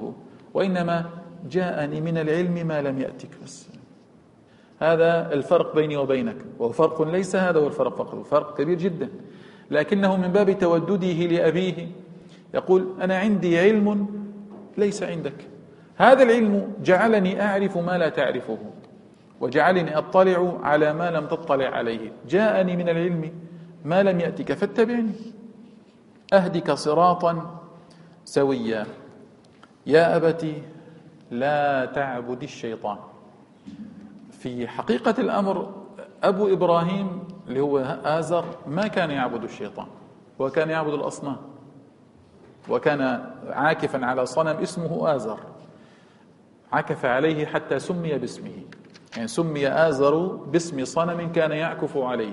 S1: وإنما جاءني من العلم ما لم يأتك بس. هذا الفرق بيني وبينك، وهو فرق ليس هذا هو الفرق فقط، فرق كبير جدا، لكنه من باب تودده لأبيه يقول أنا عندي علم ليس عندك. هذا العلم جعلني أعرف ما لا تعرفه، وجعلني أطلع على ما لم تطلع عليه. جاءني من العلم ما لم يأتك فاتبعني أهدك صراطا سويا. يا أبتي لا تعبد الشيطان. في حقيقة الأمر أبو إبراهيم اللي هو آزر ما كان يعبد الشيطان، وكان يعبد الأصنام، وكان عاكفا على صنم اسمه آزر، عكف عليه حتى سمي باسمه، يعني سمي آزر باسم صنم كان يعكف عليه،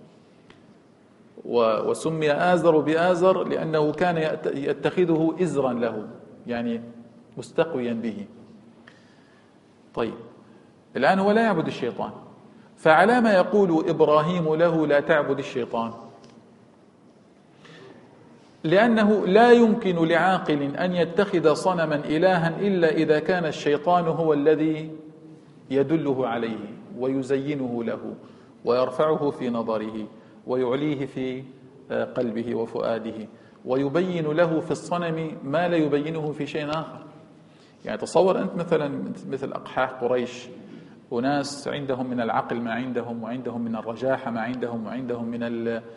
S1: وسمي آزر بآزر لأنه كان يتخذه إزرا له، يعني مستقويا به. طيب الآن هو لا يعبد الشيطان، فعلى ما يقول إبراهيم له لا تعبد الشيطان؟ لأنه لا يمكن لعاقل أن يتخذ صنما إلها إلا إذا كان الشيطان هو الذي يدله عليه ويزينه له ويرفعه في نظره ويعليه في قلبه وفؤاده، ويبين له في الصنم ما لا يبينه في شيء آخر. يعني تصور أنت مثلا مثل أقحاح قريش، وناس عندهم من العقل ما عندهم، وعندهم من الرجاحة ما عندهم، وعندهم من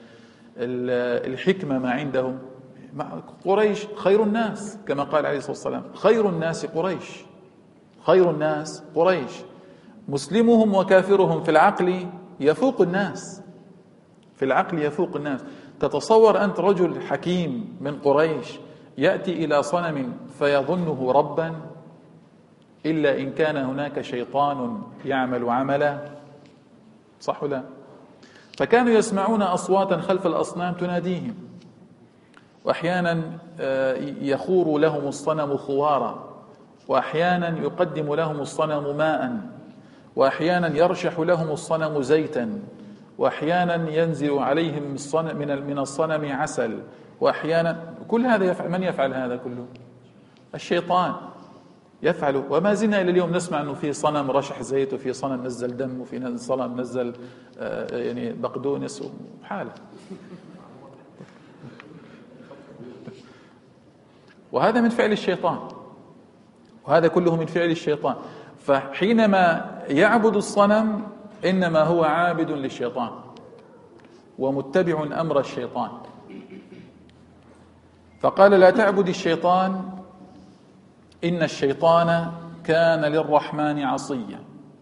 S1: الحكمة ما عندهم. قريش خير الناس كما قال عليه الصلاة والسلام، خير الناس قريش، خير الناس قريش. مسلمهم وكافرهم في العقل يفوق الناس، في العقل يفوق الناس. تتصور أنت رجل حكيم من قريش يأتي إلى صنم فيظنه ربا، إلا إن كان هناك شيطان يعمل عملا، صح ولا؟ فكانوا يسمعون أصواتا خلف الأصنام تناديهم، وأحيانا يخور لهم الصنم خوارا، وأحيانا يقدم لهم الصنم ماء، وأحيانا يرشح لهم الصنم زيتا، وأحيانا ينزل عليهم من الصنم عسل، وأحيانا كل هذا يفعل. من يفعل هذا كله؟ الشيطان يفعل. وما زلنا إلى اليوم نسمع أنه في صنم رشح زيت، وفي صنم نزل دم، وفي صنم نزل يعني بقدونس وحاله. وهذا من فعل الشيطان، وهذا كله من فعل الشيطان. فحينما يعبد الصنم إنما هو عابد للشيطان ومتبع أمر الشيطان. فقال لا تعبد الشيطان إن الشيطان كان للرحمن عصيا.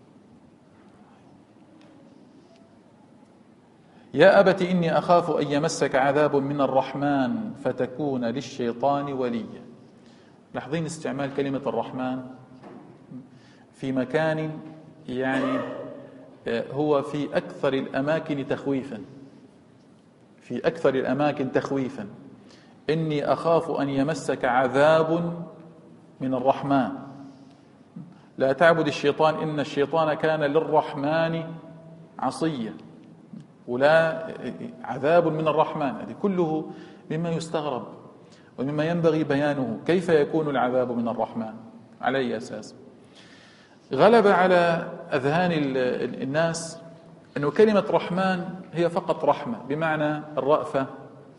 S1: يا أبت إني أخاف أن يمسك عذاب من الرحمن فتكون للشيطان وليا. لاحظين استعمال كلمة الرحمن في مكان يعني هو في أكثر الأماكن تخويفا، في أكثر الأماكن تخويفا. إني أخاف أن يمسك عذاب من الرحمن. لا تعبد الشيطان إن الشيطان كان للرحمن عصيا. ولا عذاب من الرحمن، هذه كله مما يستغرب ومما ينبغي بيانه. كيف يكون العذاب من الرحمن؟ على أي أساس؟ غلب على أذهان الناس أنه كلمة رحمن هي فقط رحمة بمعنى الرأفة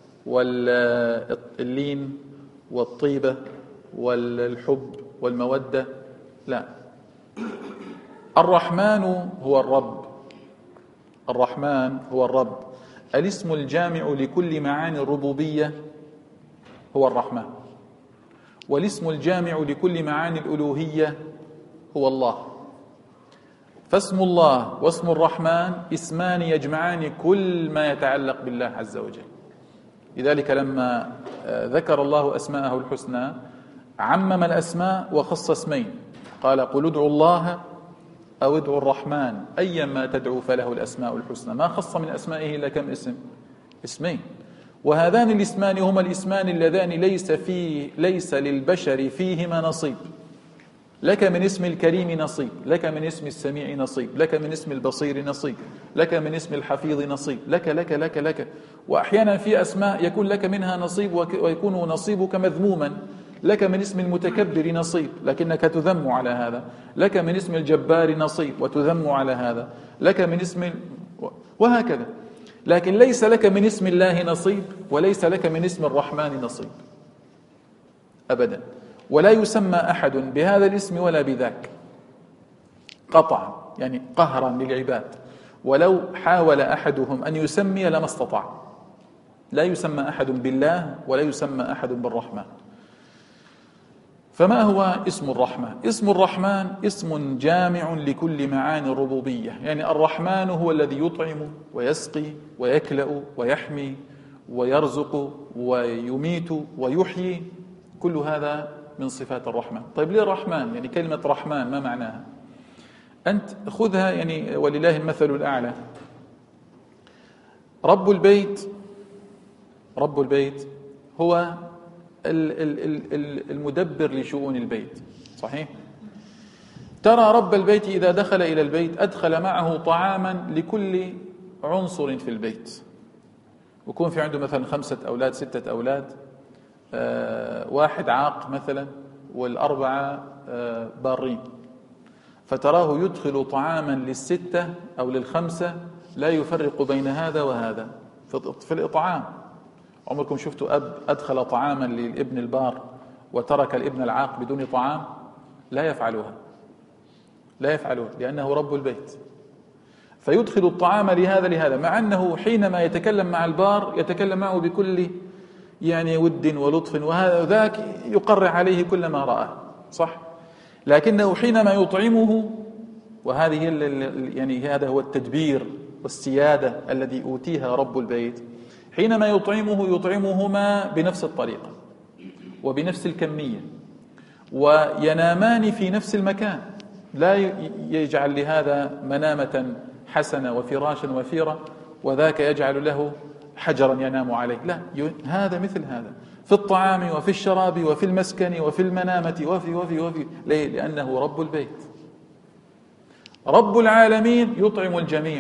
S1: واللين والطيبة والحب والمودة. لا، الرحمن هو الرب، الرحمن هو الرب. الاسم الجامع لكل معاني الربوبية هو الرحمن، والاسم الجامع لكل معاني الألوهية هو الله. فاسم الله واسم الرحمن اسمان يجمعان كل ما يتعلق بالله عز وجل. لذلك لما ذكر الله أسماءه الحسنى عمم الأسماء وخص اسمين، قال قل ادعوا الله أو ادعوا الرحمن أيما تدعو فله الأسماء الحسنى. ما خص من أسمائه إلا كم اسم؟ اسمين. وهذان الاسمان هما الاسمان اللذان ليس للبشر فيهما نصيب. لك من اسم الكريم نصيب، لك من اسم السميع نصيب، لك من اسم البصير نصيب، لك من اسم الحفيظ نصيب، لك لك لك لك. وأحيانا في أسماء يكون لك منها نصيب ويكون نصيبك مذموما، لك من اسم المتكبر نصيب لكنك تذم على هذا، لك من اسم الجبار نصيب وتذم على هذا، لك من اسم وهكذا. لكن ليس لك من اسم الله نصيب وليس لك من اسم الرحمن نصيب أبدا، ولا يسمى أحد بهذا الاسم ولا بذاك قطعا، يعني قهرا للعباد. ولو حاول أحدهم أن يسمي لما استطاع. لا يسمى أحد بالله ولا يسمى أحد بالرحمن. فما هو اسم الرحمن؟ اسم الرحمن اسم جامع لكل معاني الربوبية. يعني الرحمن هو الذي يطعم ويسقي ويكلأ ويحمي ويرزق ويميت ويحيي، كل هذا من صفات الرحمن. طيب ليه الرحمن؟ يعني كلمة رحمن ما معناها؟ أنت خذها يعني ولله المثل الأعلى. رب البيت هو المدبر لشؤون البيت، صحيح؟ ترى رب البيت إذا دخل إلى البيت أدخل معه طعاما لكل عنصر في البيت. ويكون في عنده مثلا 5 أولاد 6 أولاد، واحد عاق مثلا والأربعة بارين، فتراه يدخل طعاما لل6 أو لل5 لا يفرق بين هذا وهذا في الإطعام. عمركم شفتوا أب أدخل طعاما للابن البار وترك الابن العاق بدون طعام؟ لا يفعلها لأنه رب البيت. فيدخل الطعام لهذا مع أنه حينما يتكلم مع البار يتكلم معه بكل يعني ود ولطف، وهذا ذاك يقرع عليه كل ما رأى، صح؟ لكنه حينما يطعمه، وهذه يعني هذا هو التدبير والسيادة الذي أوتيها رب البيت، حينما يطعمهما بنفس الطريقة وبنفس الكمية، وينامان في نفس المكان، لا يجعل لهذا منامة حسنة وفراشا وفيرا وذاك يجعل له حجرا ينام عليه، لا، هذا مثل هذا في الطعام وفي الشراب وفي المسكن وفي المنامة وفي ليه؟ لأنه رب البيت. رب العالمين يطعم الجميع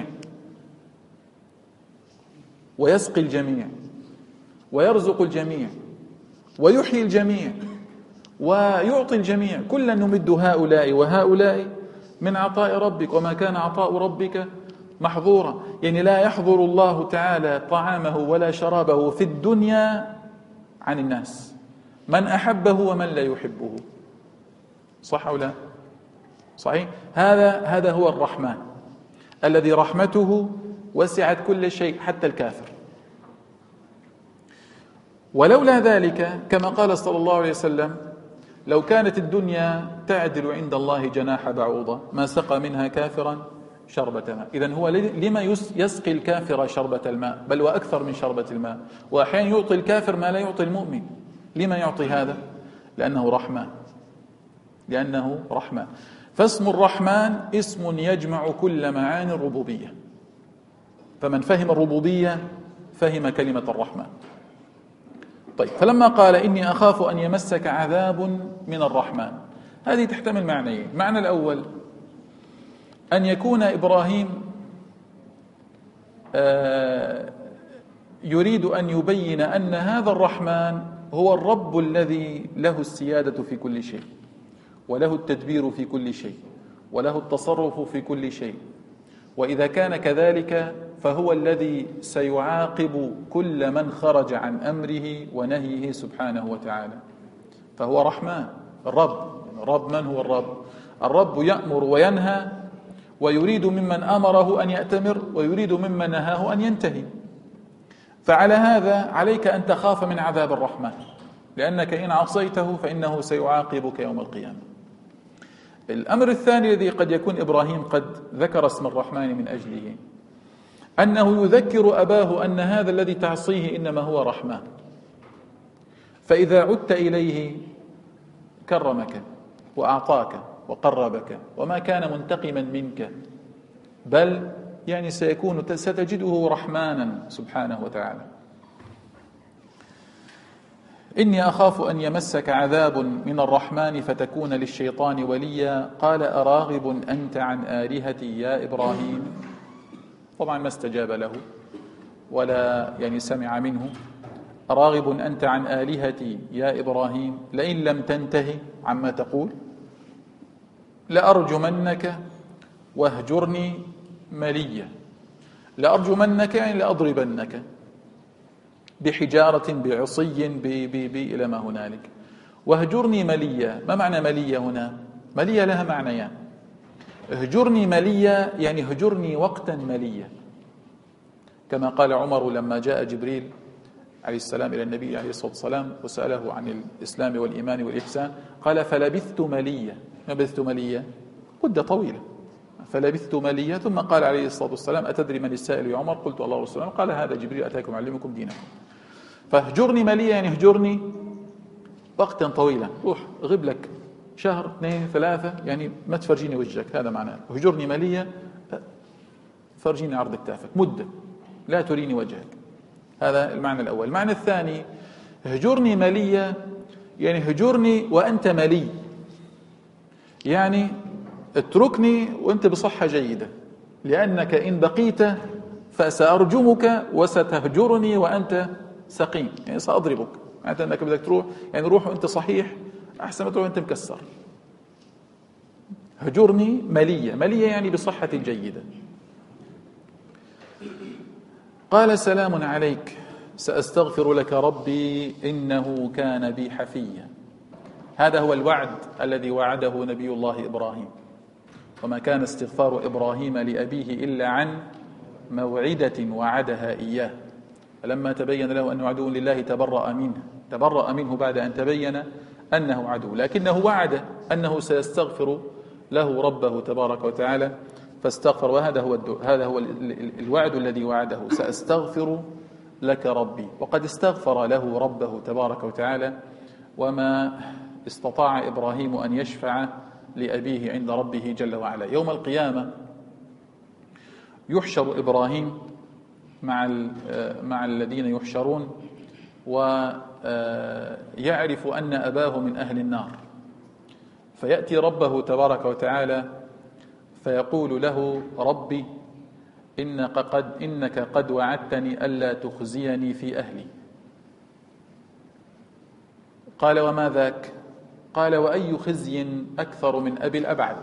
S1: ويسقي الجميع ويرزق الجميع ويحيي الجميع ويعطي الجميع، كلا نمد هؤلاء وهؤلاء من عطاء ربك وما كان عطاء ربك محظورا. يعني لا يحظر الله تعالى طعامه ولا شرابه في الدنيا عن الناس، من أحبه ومن لا يحبه، صح أو لا؟ صحيح. هذا هو الرحمن الذي رحمته وسعت كل شيء حتى الكافر. ولولا ذلك كما قال صلى الله عليه وسلم: لو كانت الدنيا تعدل عند الله جناح بعوضة ما سقى منها كافرا شربة ماء. إذن هو لما يسقي الكافر شربة الماء، بل وأكثر من شربة الماء، وأحيانا يعطي الكافر ما لا يعطي المؤمن. لما يعطي هذا؟ لأنه رحمن. فاسم الرحمن اسم يجمع كل معاني الربوبية، فمن فهم الربوبية فهم كلمة الرحمن. طيب، فلما قال إني أخاف أن يمسك عذاب من الرحمن، هذه تحتمل معنيين. المعنى الأول أن يكون إبراهيم يريد أن يبين أن هذا الرحمن هو الرب الذي له السيادة في كل شيء، وله التدبير في كل شيء، وله التصرف في كل شيء، وإذا كان كذلك فهو الذي سيعاقب كل من خرج عن أمره ونهيه سبحانه وتعالى. فهو رحمن الرب. من هو الرب؟ الرب يأمر وينهى، ويريد ممن أمره أن يأتمر، ويريد ممن نهاه أن ينتهي. فعلى هذا عليك أن تخاف من عذاب الرحمن، لأنك إن عصيته فإنه سيعاقبك يوم القيامة. الأمر الثاني الذي قد يكون إبراهيم قد ذكر اسم الرحمن من أجله، أنه يذكر أباه أن هذا الذي تعصيه إنما هو رحمن، فإذا عدت إليه كرمك وأعطاك وقربك وما كان منتقما منك، بل يعني ستجده رحمانا سبحانه وتعالى. إني أخاف أن يمسك عذاب من الرحمن فتكون للشيطان وليا. قال أراغب أنت عن آلهتي يا إبراهيم؟ طبعا ما استجاب له ولا يعني سمع منه. راغب أنت عن آلهتي يا إبراهيم لئن لم تنتهي عما تقول لأرجمنك واهجرني مليا. لأرجمنك يعني لأضربنك بحجارة بعصي إلى ما هنالك. واهجرني مليا، ما معنى مليا هنا؟ مليا لها معنيان. اهجرني مليا يعني اهجرني وقتا مليا، كما قال عمر لما جاء جبريل عليه السلام إلى النبي عليه الصلاة والسلام وسأله عن الإسلام والإيمان والإحسان، قال فلبثت مليا. ما لبثت مليا؟ مدة طويلة. فلبثت مليا، ثم قال عليه الصلاة والسلام أتدري من السائل يا عمر؟ قلت الله ورسوله. قال هذا جبريل أتاكم يعلمكم دينكم. فاهجرني مليا يعني اهجرني وقتا طويلا، روح غب لك شهر 2 3، يعني ما تفرجيني وجهك، هذا معناه اهجرني مليا، فرجيني عرض كتافك مدة، لا تريني وجهك. هذا المعنى الأول. المعنى الثاني اهجرني مليا يعني اهجرني وأنت ملي، يعني اتركني وأنت بصحة جيدة، لأنك إن بقيت فسأرجمك وستهجرني وأنت سقيم، يعني سأضربك. معناته أنك بدك تروح، يعني روح وأنت صحيح أحسن ما تروح وأنت مكسر. هجرني مليا، مليا يعني بصحة جيدة. قال سلام عليك سأستغفر لك ربي إنه كان بي حفيا. هذا هو الوعد الذي وعده نبي الله إبراهيم، وما كان استغفار إبراهيم لأبيه إلا عن موعدة وعدها إياه، فلما تبين له أنه عدو لله تبرأ منه بعد أن تبين أنه عدو، لكنه وعد أنه سيستغفر له ربه تبارك وتعالى فاستغفر. وهذا هو الوعد الذي وعده، سأستغفر لك ربي. وقد استغفر له ربه تبارك وتعالى، وما استطاع إبراهيم أن يشفع لأبيه عند ربه جل وعلا. يوم القيامة يحشر إبراهيم مع الذين يحشرون، ويعرف أن أباه من أهل النار، فيأتي ربه تبارك وتعالى فيقول له ربي إنك قد وعدتني ألا تخزيني في أهلي. قال وما ذاك؟ قال وأي خزي أكثر من أبي الأبعد؟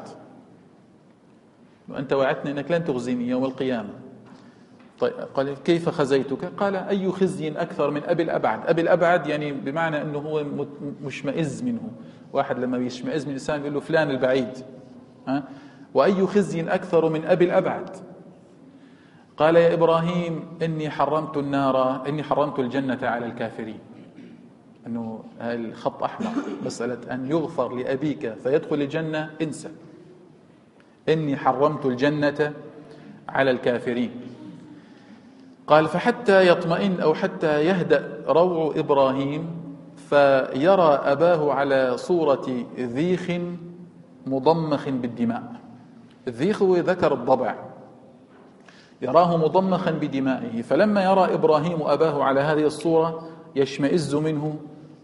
S1: وأنت وعدتني أنك لن تخزيني يوم القيامة. طيب قال كيف خزيتك؟ قال أي خزي أكثر من أبي الأبعد. أبي الأبعد يعني بمعنى أنه هو مشمئز منه، واحد لما يشمئز من إنسان يقول له فلان البعيد. وأي خزي أكثر من أبي الأبعد؟ قال يا إبراهيم إني حرمت الجنة على الكافرين. أنه الخط أحمر، مسألة أن يغفر لأبيك فيدخل الجنة انسى. إني حرمت الجنة على الكافرين. قال فحتى يطمئن أو حتى يهدأ روع إبراهيم فيرى أباه على صورة ذيخ مضمخ بالدماء. الذيخ هو ذكر الضبع، يراه مضمخا بدمائه، فلما يرى إبراهيم أباه على هذه الصورة يشمئز منه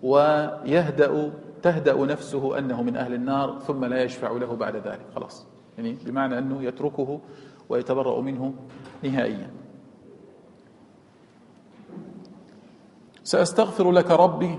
S1: تهدأ نفسه أنه من أهل النار، ثم لا يشفع له بعد ذلك. خلاص، يعني بمعنى أنه يتركه ويتبرأ منه نهائيا. سأستغفر لك ربي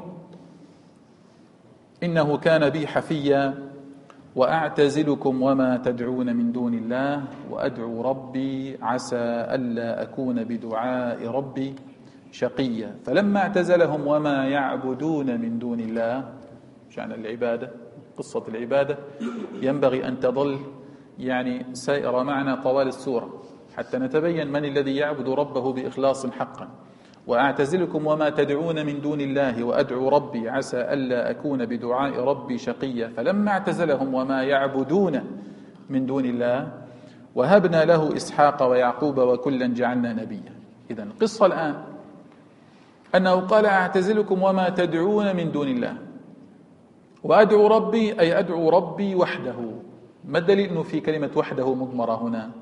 S1: إنه كان بي حفيا وأعتزلكم وما تدعون من دون الله وأدعو ربي عسى ألا أكون بدعاء ربي شقيا. فلما اعتزلهم وما يعبدون من دون الله، شأن العبادة، قصة العبادة ينبغي أن تظل يعني سائرة معنا طوال السورة حتى نتبين من الذي يعبد ربه بإخلاص حقا. وأعتزلكم وما تدعون من دون الله وأدعو ربي عسى ألا أكون بدعاء ربي شقيا. فلما اعتزلهم وما يعبدون من دون الله وهبنا له إسحاق ويعقوب وكلا جعلنا نبيا. إذن القصة الآن أنه قال أعتزلكم وما تدعون من دون الله وأدعو ربي، أي أدعو ربي وحده. ما الدليل أنه في كلمة وحده مضمرة هنا؟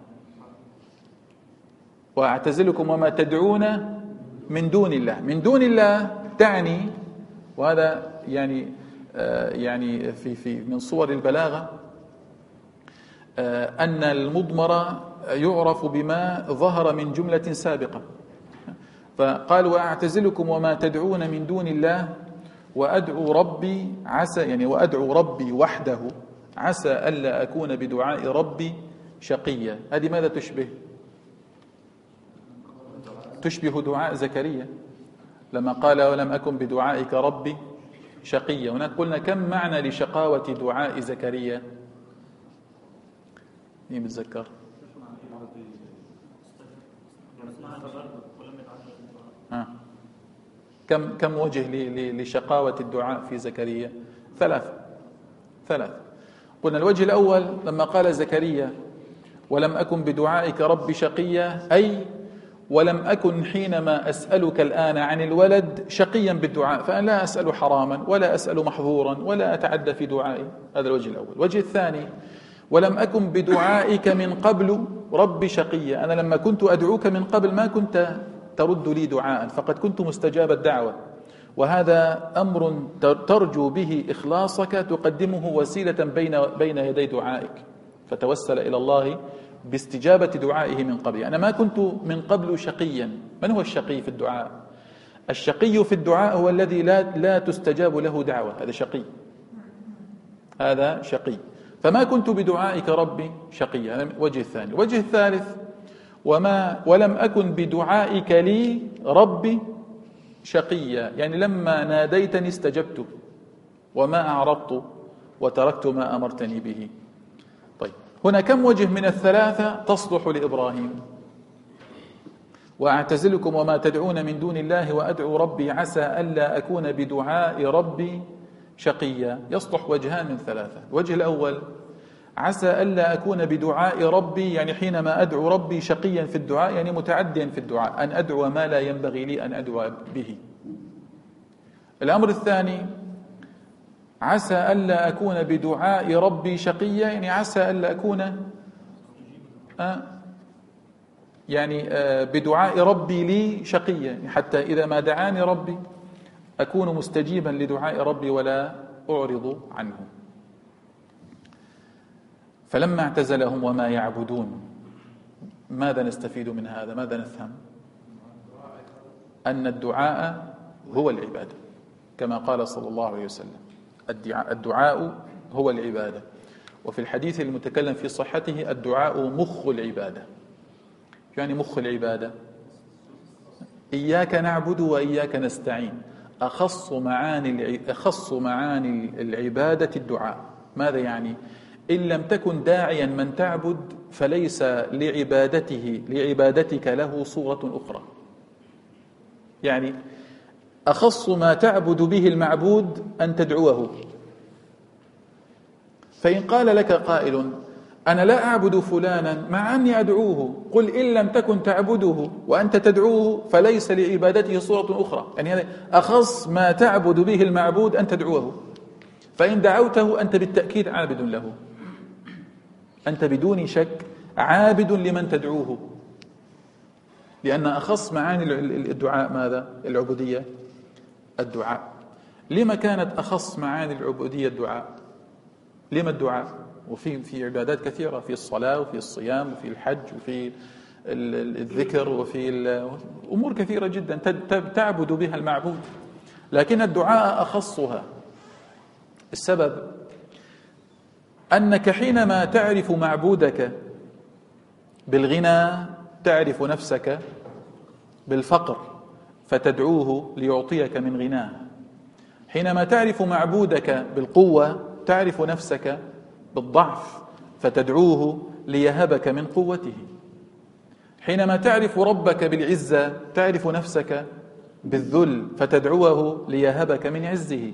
S1: وأعتزلكم وما تدعون من دون الله. من دون الله تعني، وهذا يعني في من صور البلاغة، أن المضمر يعرف بما ظهر من جملة سابقة. فقال وأعتزلكم وما تدعون من دون الله وأدعو ربي عسى، يعني وأدعو ربي وحده عسى ألا أكون بدعاء ربي شقيا. هذه ماذا تشبه؟ تشبه دعاء زكريا لما قال ولم أكن بدعائك ربي شقيا. هناك قلنا كم معنى لشقاوة دعاء زكريا؟ مين بتذكر؟ كم وجه لشقاوة الدعاء في زكريا؟ ثلاث. قلنا الوجه الأول لما قال زكريا ولم أكن بدعائك رب شقيا، أي ولم أكن حينما أسألك الآن عن الولد شقيا بالدعاء، فأنا لا أسأل حراما ولا أسأل محظورا ولا أتعدى في دعائي. هذا الوجه الأول. الوجه الثاني ولم أكن بدعائك من قبل رب شقيا، أنا لما كنت أدعوك من قبل ما كنت ترد لي دعاء، فقد كنت مستجاب الدعوة، وهذا أمر ترجو به إخلاصك تقدمه وسيلة بين يدي دعائك، فتوسل إلى الله باستجابة دعائه من قبل. أنا ما كنت من قبل شقيا. من هو الشقي في الدعاء؟ الشقي في الدعاء هو الذي لا تستجاب له دعوة، هذا شقي. فما كنت بدعائك ربي شقيا. الوجه الثاني. الوجه الثالث ولم أكن بدعائك لي ربي شقيا، يعني لما ناديتني استجبت وما أعرضت وتركت ما أمرتني به. طيب هنا كم وجه من الثلاثة تصلح لإبراهيم؟ وأعتزلكم وما تدعون من دون الله وأدعو ربي عسى ألا أكون بدعاء ربي شقيا. يصلح وجهان من ثلاثة. الوجه الأول عسى ألا أكون بدعاء ربي، يعني حينما أدعو ربي شقيا في الدعاء، يعني متعديا في الدعاء، أن أدعو ما لا ينبغي لي أن أدعو به. الأمر الثاني عسى ألا أكون بدعاء ربي شقيا، يعني عسى ألا أكون بدعاء ربي لي شقيا، حتى إذا ما دعاني ربي أكون مستجيبا لدعاء ربي ولا أعرض عنه. فلما اعتزلهم وما يعبدون، ماذا نستفيد من هذا؟ ماذا نفهم؟ أن الدعاء هو العبادة، كما قال صلى الله عليه وسلم الدعاء هو العبادة. وفي الحديث المتكلم في صحته الدعاء مخ العبادة. يعني مخ العبادة إياك نعبد وإياك نستعين. أخص معاني العبادة الدعاء. ماذا يعني؟ إن لم تكن داعيا من تعبد فليس لعبادتك له صورة أخرى. يعني أخص ما تعبد به المعبود أن تدعوه. فإن قال لك قائل أنا لا أعبد فلانا مع أني أدعوه، قل إن لم تكن تعبده وأنت تدعوه فليس لعبادته صورة أخرى. يعني هذا أخص ما تعبد به المعبود أن تدعوه، فإن دعوته أنت بالتأكيد عابد له، أنت بدون شك عابد لمن تدعوه، لأن أخص معاني الدعاء ماذا؟ العبودية الدعاء. لما كانت أخص معاني العبودية الدعاء؟ لما الدعاء؟ وفي عبادات كثيرة، في الصلاة وفي الصيام وفي الحج وفي الذكر وفي أمور كثيرة جدا تعبد بها المعبود، لكن الدعاء أخصها. السبب أنك حينما تعرف معبودك بالغنى تعرف نفسك بالفقر فتدعوه ليعطيك من غناه. حينما تعرف معبودك بالقوة تعرف نفسك بالضعف فتدعوه ليهبك من قوته. حينما تعرف ربك بالعزة تعرف نفسك بالذل فتدعوه ليهبك من عزه.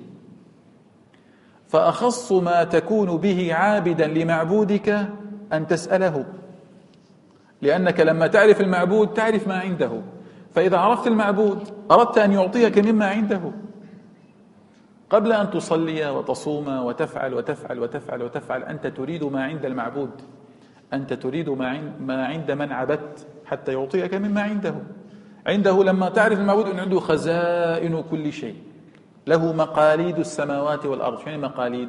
S1: فأخص ما تكون به عابدا لمعبودك أن تسأله، لأنك لما تعرف المعبود تعرف ما عنده، فإذا عرفت المعبود أردت أن يعطيك مما عنده. قبل أن تصلي وتصوم وتفعل وتفعل وتفعل وتفعل أنت تريد ما عند المعبود، أنت تريد ما عند من عبدت حتى يعطيك مما عنده. لما تعرف المعبود أن عنده خزائن كل شيء، له مقاليد السماوات والأرض. يعني مقاليد،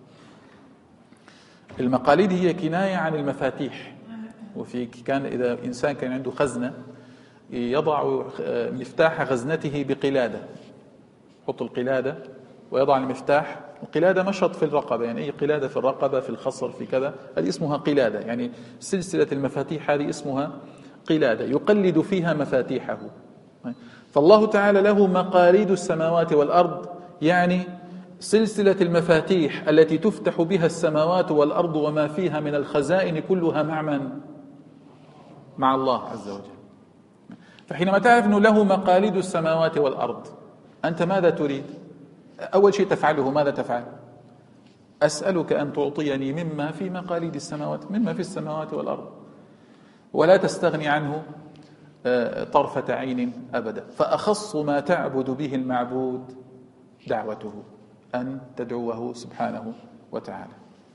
S1: المقاليد هي كناية عن المفاتيح. وفي كان إذا إنسان كان عنده خزنة يضع مفتاح غزنته بقلادة، يحط القلادة ويضع المفتاح. القلادة مشط في الرقبة، يعني أي قلادة في الرقبة، في الخصر، في كذا، هذه اسمها قلادة. يعني سلسلة المفاتيح هذه اسمها قلادة، يقلد فيها مفاتيحه. فالله تعالى له مقاليد السماوات والأرض، يعني سلسلة المفاتيح التي تفتح بها السماوات والأرض وما فيها من الخزائن كلها مع من؟ مع الله عز وجل. فحينما تعرف أنه له مقاليد السماوات والأرض، أنت ماذا تريد؟ أول شيء تفعله ماذا تفعل؟ أسألك أن تعطيني مما في مقاليد السماوات، مما في السماوات والأرض، ولا تستغني عنه طرفة عين أبدا. فأخص ما تعبد به المعبود دعوته، أن تدعوه سبحانه وتعالى.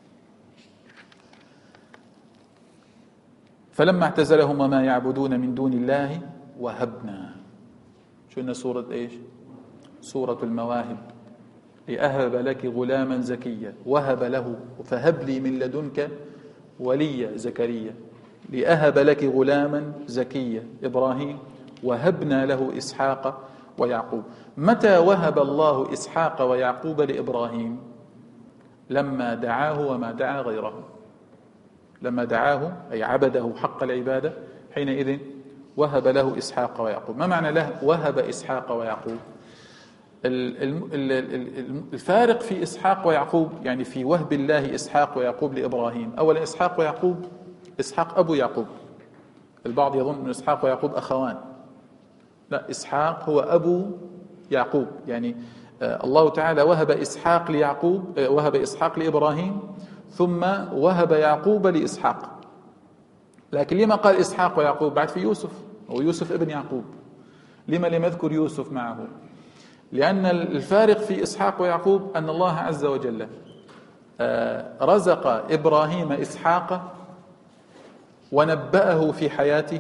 S1: فلما اعتزلهم وما يعبدون من دون الله وهبنا. شو إن سورة إيش؟ سورة المواهب. لأهب لك غلاما زكيا وهب له، فهب لي من لدنك وليا زكريا. لأهب لك غلاما زكيا إبراهيم، وهبنا له إسحاق ويعقوب. متى وهب الله إسحاق ويعقوب لإبراهيم؟ لما دعاه وما دعا غيره. لما دعاه أي عبده حق العبادة، حينئذ وهب له إسحاق ويعقوب. ما معنى له وهب إسحاق ويعقوب؟ الفارق في إسحاق ويعقوب، يعني في وهب الله إسحاق ويعقوب لإبراهيم. أولا إسحاق ويعقوب، إسحاق أبو يعقوب. البعض يظن أن إسحاق ويعقوب أخوان، لا، إسحاق هو أبو يعقوب. يعني الله تعالى وهب إسحاق ليعقوب، وهب إسحاق لإبراهيم، ثم وهب يعقوب لإسحاق. لكن لما قال إسحاق ويعقوب؟ بعد في يوسف، هو يوسف ابن يعقوب. لما لم يذكر يوسف معه؟ لأن الفارق في إسحاق ويعقوب أن الله عز وجل رزق إبراهيم إسحاق ونبأه في حياته،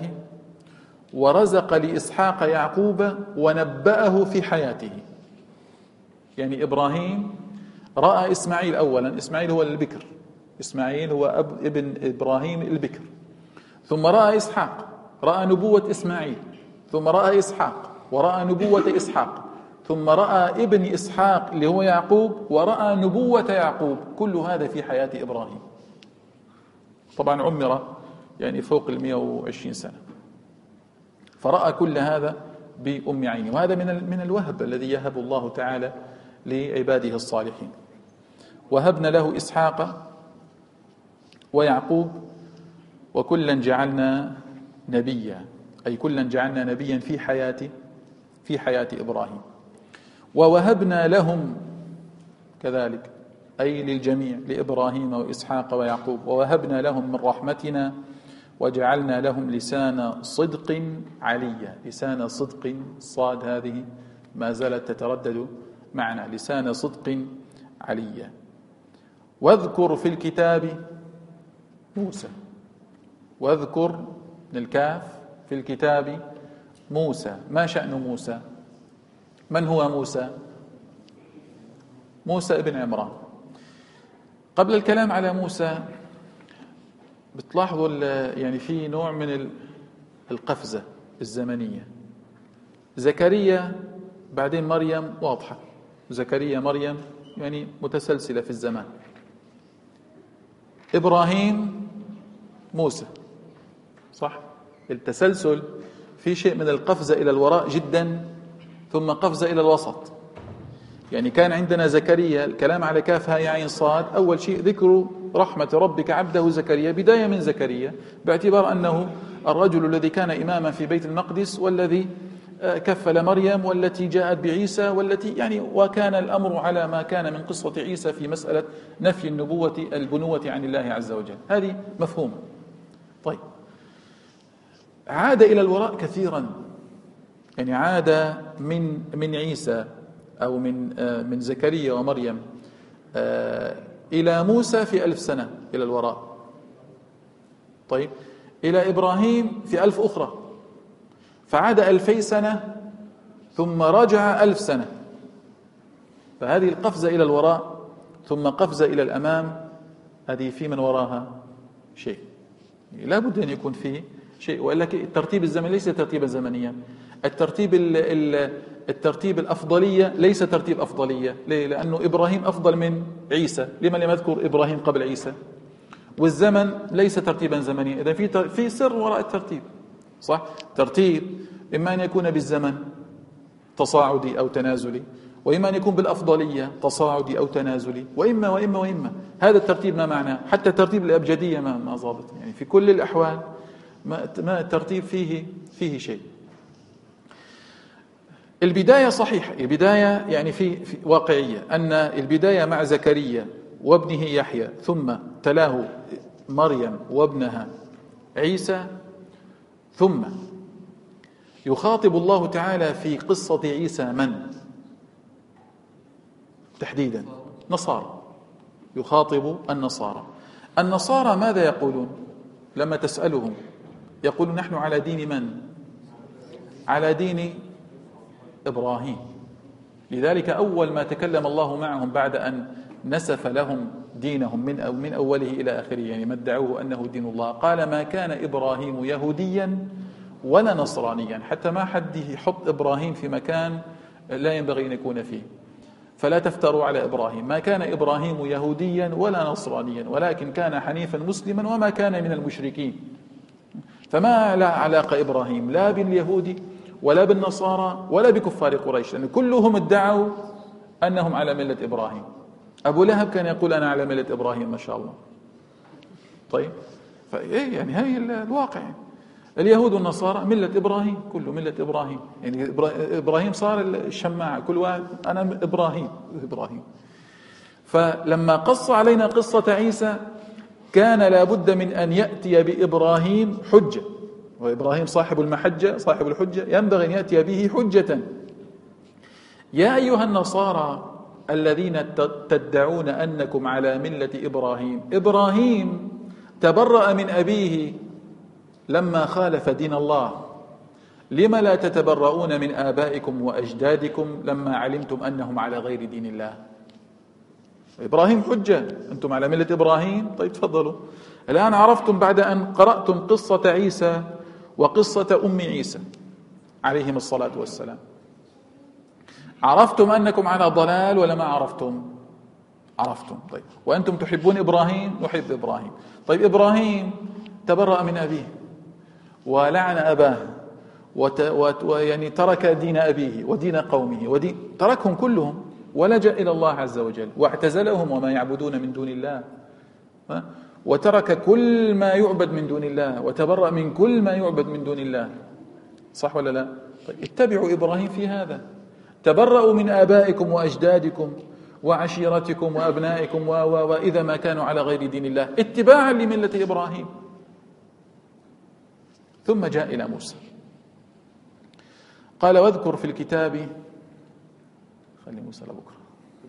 S1: ورزق لإسحاق يعقوب ونبأه في حياته. يعني إبراهيم رأى إسماعيل أولا، إسماعيل هو البكر، إسماعيل هو ابن إبراهيم البكر. ثم رأى إسحاق، رأى نبوة إسماعيل، ثم رأى إسحاق ورأى نبوة إسحاق، ثم رأى ابن إسحاق اللي هو يعقوب، ورأى نبوة يعقوب. كل هذا في حياة إبراهيم. طبعا عمر يعني فوق 120 سنة، فرأى كل هذا بأم عينه. وهذا من الوهب الذي يهب الله تعالى لعباده الصالحين. وهبنا له إسحاق ويعقوب وكلا جعلنا نبيا، أي كلا جعلنا نبيا في حياة إبراهيم. ووهبنا لهم كذلك، أي للجميع، لإبراهيم وإسحاق ويعقوب، ووهبنا لهم من رحمتنا وجعلنا لهم لسان صدق عليا. لسان صدق، صاد هذه ما زالت تتردد معنا، لسان صدق عليا. واذكر في الكتاب موسى. واذكر من الكاف في الكتاب موسى. ما شأن موسى؟ من هو موسى؟ موسى ابن عمران. قبل الكلام على موسى بتلاحظوا يعني في نوع من القفزة الزمنية. زكريا بعدين مريم، واضحة، زكريا مريم يعني متسلسلة في الزمان. إبراهيم موسى، صح؟ التسلسل في شيء من القفزة إلى الوراء جدا ثم قفزة إلى الوسط. يعني كان عندنا زكريا، الكلام على كاف هاء عين صاد. أول شيء ذكر رحمة ربك عبده زكريا، بداية من زكريا، باعتبار أنه الرجل الذي كان إماما في بيت المقدس، والذي كفل مريم، والتي جاءت بعيسى، والتي يعني وكان الأمر على ما كان من قصة عيسى في مسألة نفي البنوة عن الله عز وجل. هذه مفهومة. طيب، عاد إلى الوراء كثيرا، يعني عاد من عيسى أو من زكريا ومريم إلى موسى في 1000 سنة إلى الوراء. طيب، إلى إبراهيم في 1000 أخرى، فعاد 2000 سنة ثم رجع 1000 سنة. فهذه القفزة إلى الوراء ثم قفزة إلى الأمام، هذه في من وراها شيء. لا بد أن يكون فيه شيء. وإلا الترتيب الزمني ليس ترتيبا زمنيا. الترتيب الأفضلية ليس ترتيب أفضلية. ليه؟ لأنه إبراهيم أفضل من عيسى، لما لم يذكر إبراهيم قبل عيسى؟ والزمن ليس ترتيبا زمنيا. إذا في سر وراء الترتيب، صح؟ ترتيب إما أن يكون بالزمن تصاعدي أو تنازلي، وإما أن يكون بالأفضلية تصاعدي أو تنازلي، وإما هذا الترتيب ما معناه. حتى ترتيب الأبجدية ما ضابط، يعني في كل الأحوال ما الترتيب فيه شيء. البداية صحيحة، البداية يعني في واقعية، أن البداية مع زكريا وابنه يحيى، ثم تلاه مريم وابنها عيسى، ثم يخاطب الله تعالى في قصة عيسى من تحديدا؟ نصارى. يخاطب النصارى ماذا يقولون لما تسألهم؟ يقولون نحن على دين من؟ على دين إبراهيم. لذلك أول ما تكلم الله معهم بعد أن نسف لهم دينهم من أوله إلى آخره، يعني ما ادعوه أنه دين الله، قال ما كان إبراهيم يهوديا ولا نصرانيا، حتى ما حد يحط إبراهيم في مكان لا ينبغي أن يكون فيه. فلا تفتروا على إبراهيم، ما كان إبراهيم يهوديا ولا نصرانيا ولكن كان حنيفا مسلما وما كان من المشركين. فما لا علاقة إبراهيم لا باليهود ولا بالنصارى ولا بكفار قريش، لأن كلهم ادعوا أنهم على ملة إبراهيم. أبو لهب كان يقول أنا على ملة إبراهيم ما شاء الله. طيب يعني هاي الواقع. اليهود والنصارى ملة إبراهيم، كله ملة إبراهيم، يعني إبراهيم صار الشماعة، كل واحد أنا إبراهيم. فلما قص علينا قصة عيسى كان لابد من أن يأتي بإبراهيم حجة، وإبراهيم صاحب المحجة صاحب الحجة، ينبغي أن يأتي به حجة. يا أيها النصارى الذين تدعون أنكم على ملة إبراهيم تبرأ من أبيه لما خالف دين الله، لما لا تتبرؤون من آبائكم وأجدادكم لما علمتم أنهم على غير دين الله؟ إبراهيم حجة، أنتم على ملة إبراهيم. طيب تفضلوا. الآن عرفتم بعد أن قرأتم قصة عيسى وقصة أم عيسى عليهم الصلاة والسلام، عرفتم أنكم على ضلال ولا ما عرفتم؟ عرفتم. طيب وأنتم تحبون إبراهيم؟ نحب إبراهيم. طيب إبراهيم تبرأ من أبيه ولعن أباه ويعني ترك دين أبيه ودين قومه تركهم كلهم ولجأ إلى الله عز وجل واعتزلهم وما يعبدون من دون الله، وترك كل ما يعبد من دون الله وتبرأ من كل ما يعبد من دون الله. صح ولا لا؟ طيب اتبعوا إبراهيم في هذا، تبرأوا من آبائكم وأجدادكم وعشيرتكم وأبنائكم وإذا ما كانوا على غير دين الله اتباعا لملة إبراهيم. ثم جاء إلى موسى قال واذكر في الكتاب، خلي موسى لبكرة.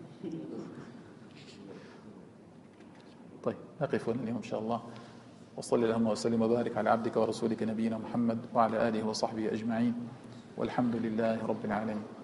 S1: طيب نقف هنا اليوم إن شاء الله، وصلي اللهم وسلم وبارك على عبدك ورسولك نبينا محمد وعلى آله وصحبه أجمعين، والحمد لله رب العالمين.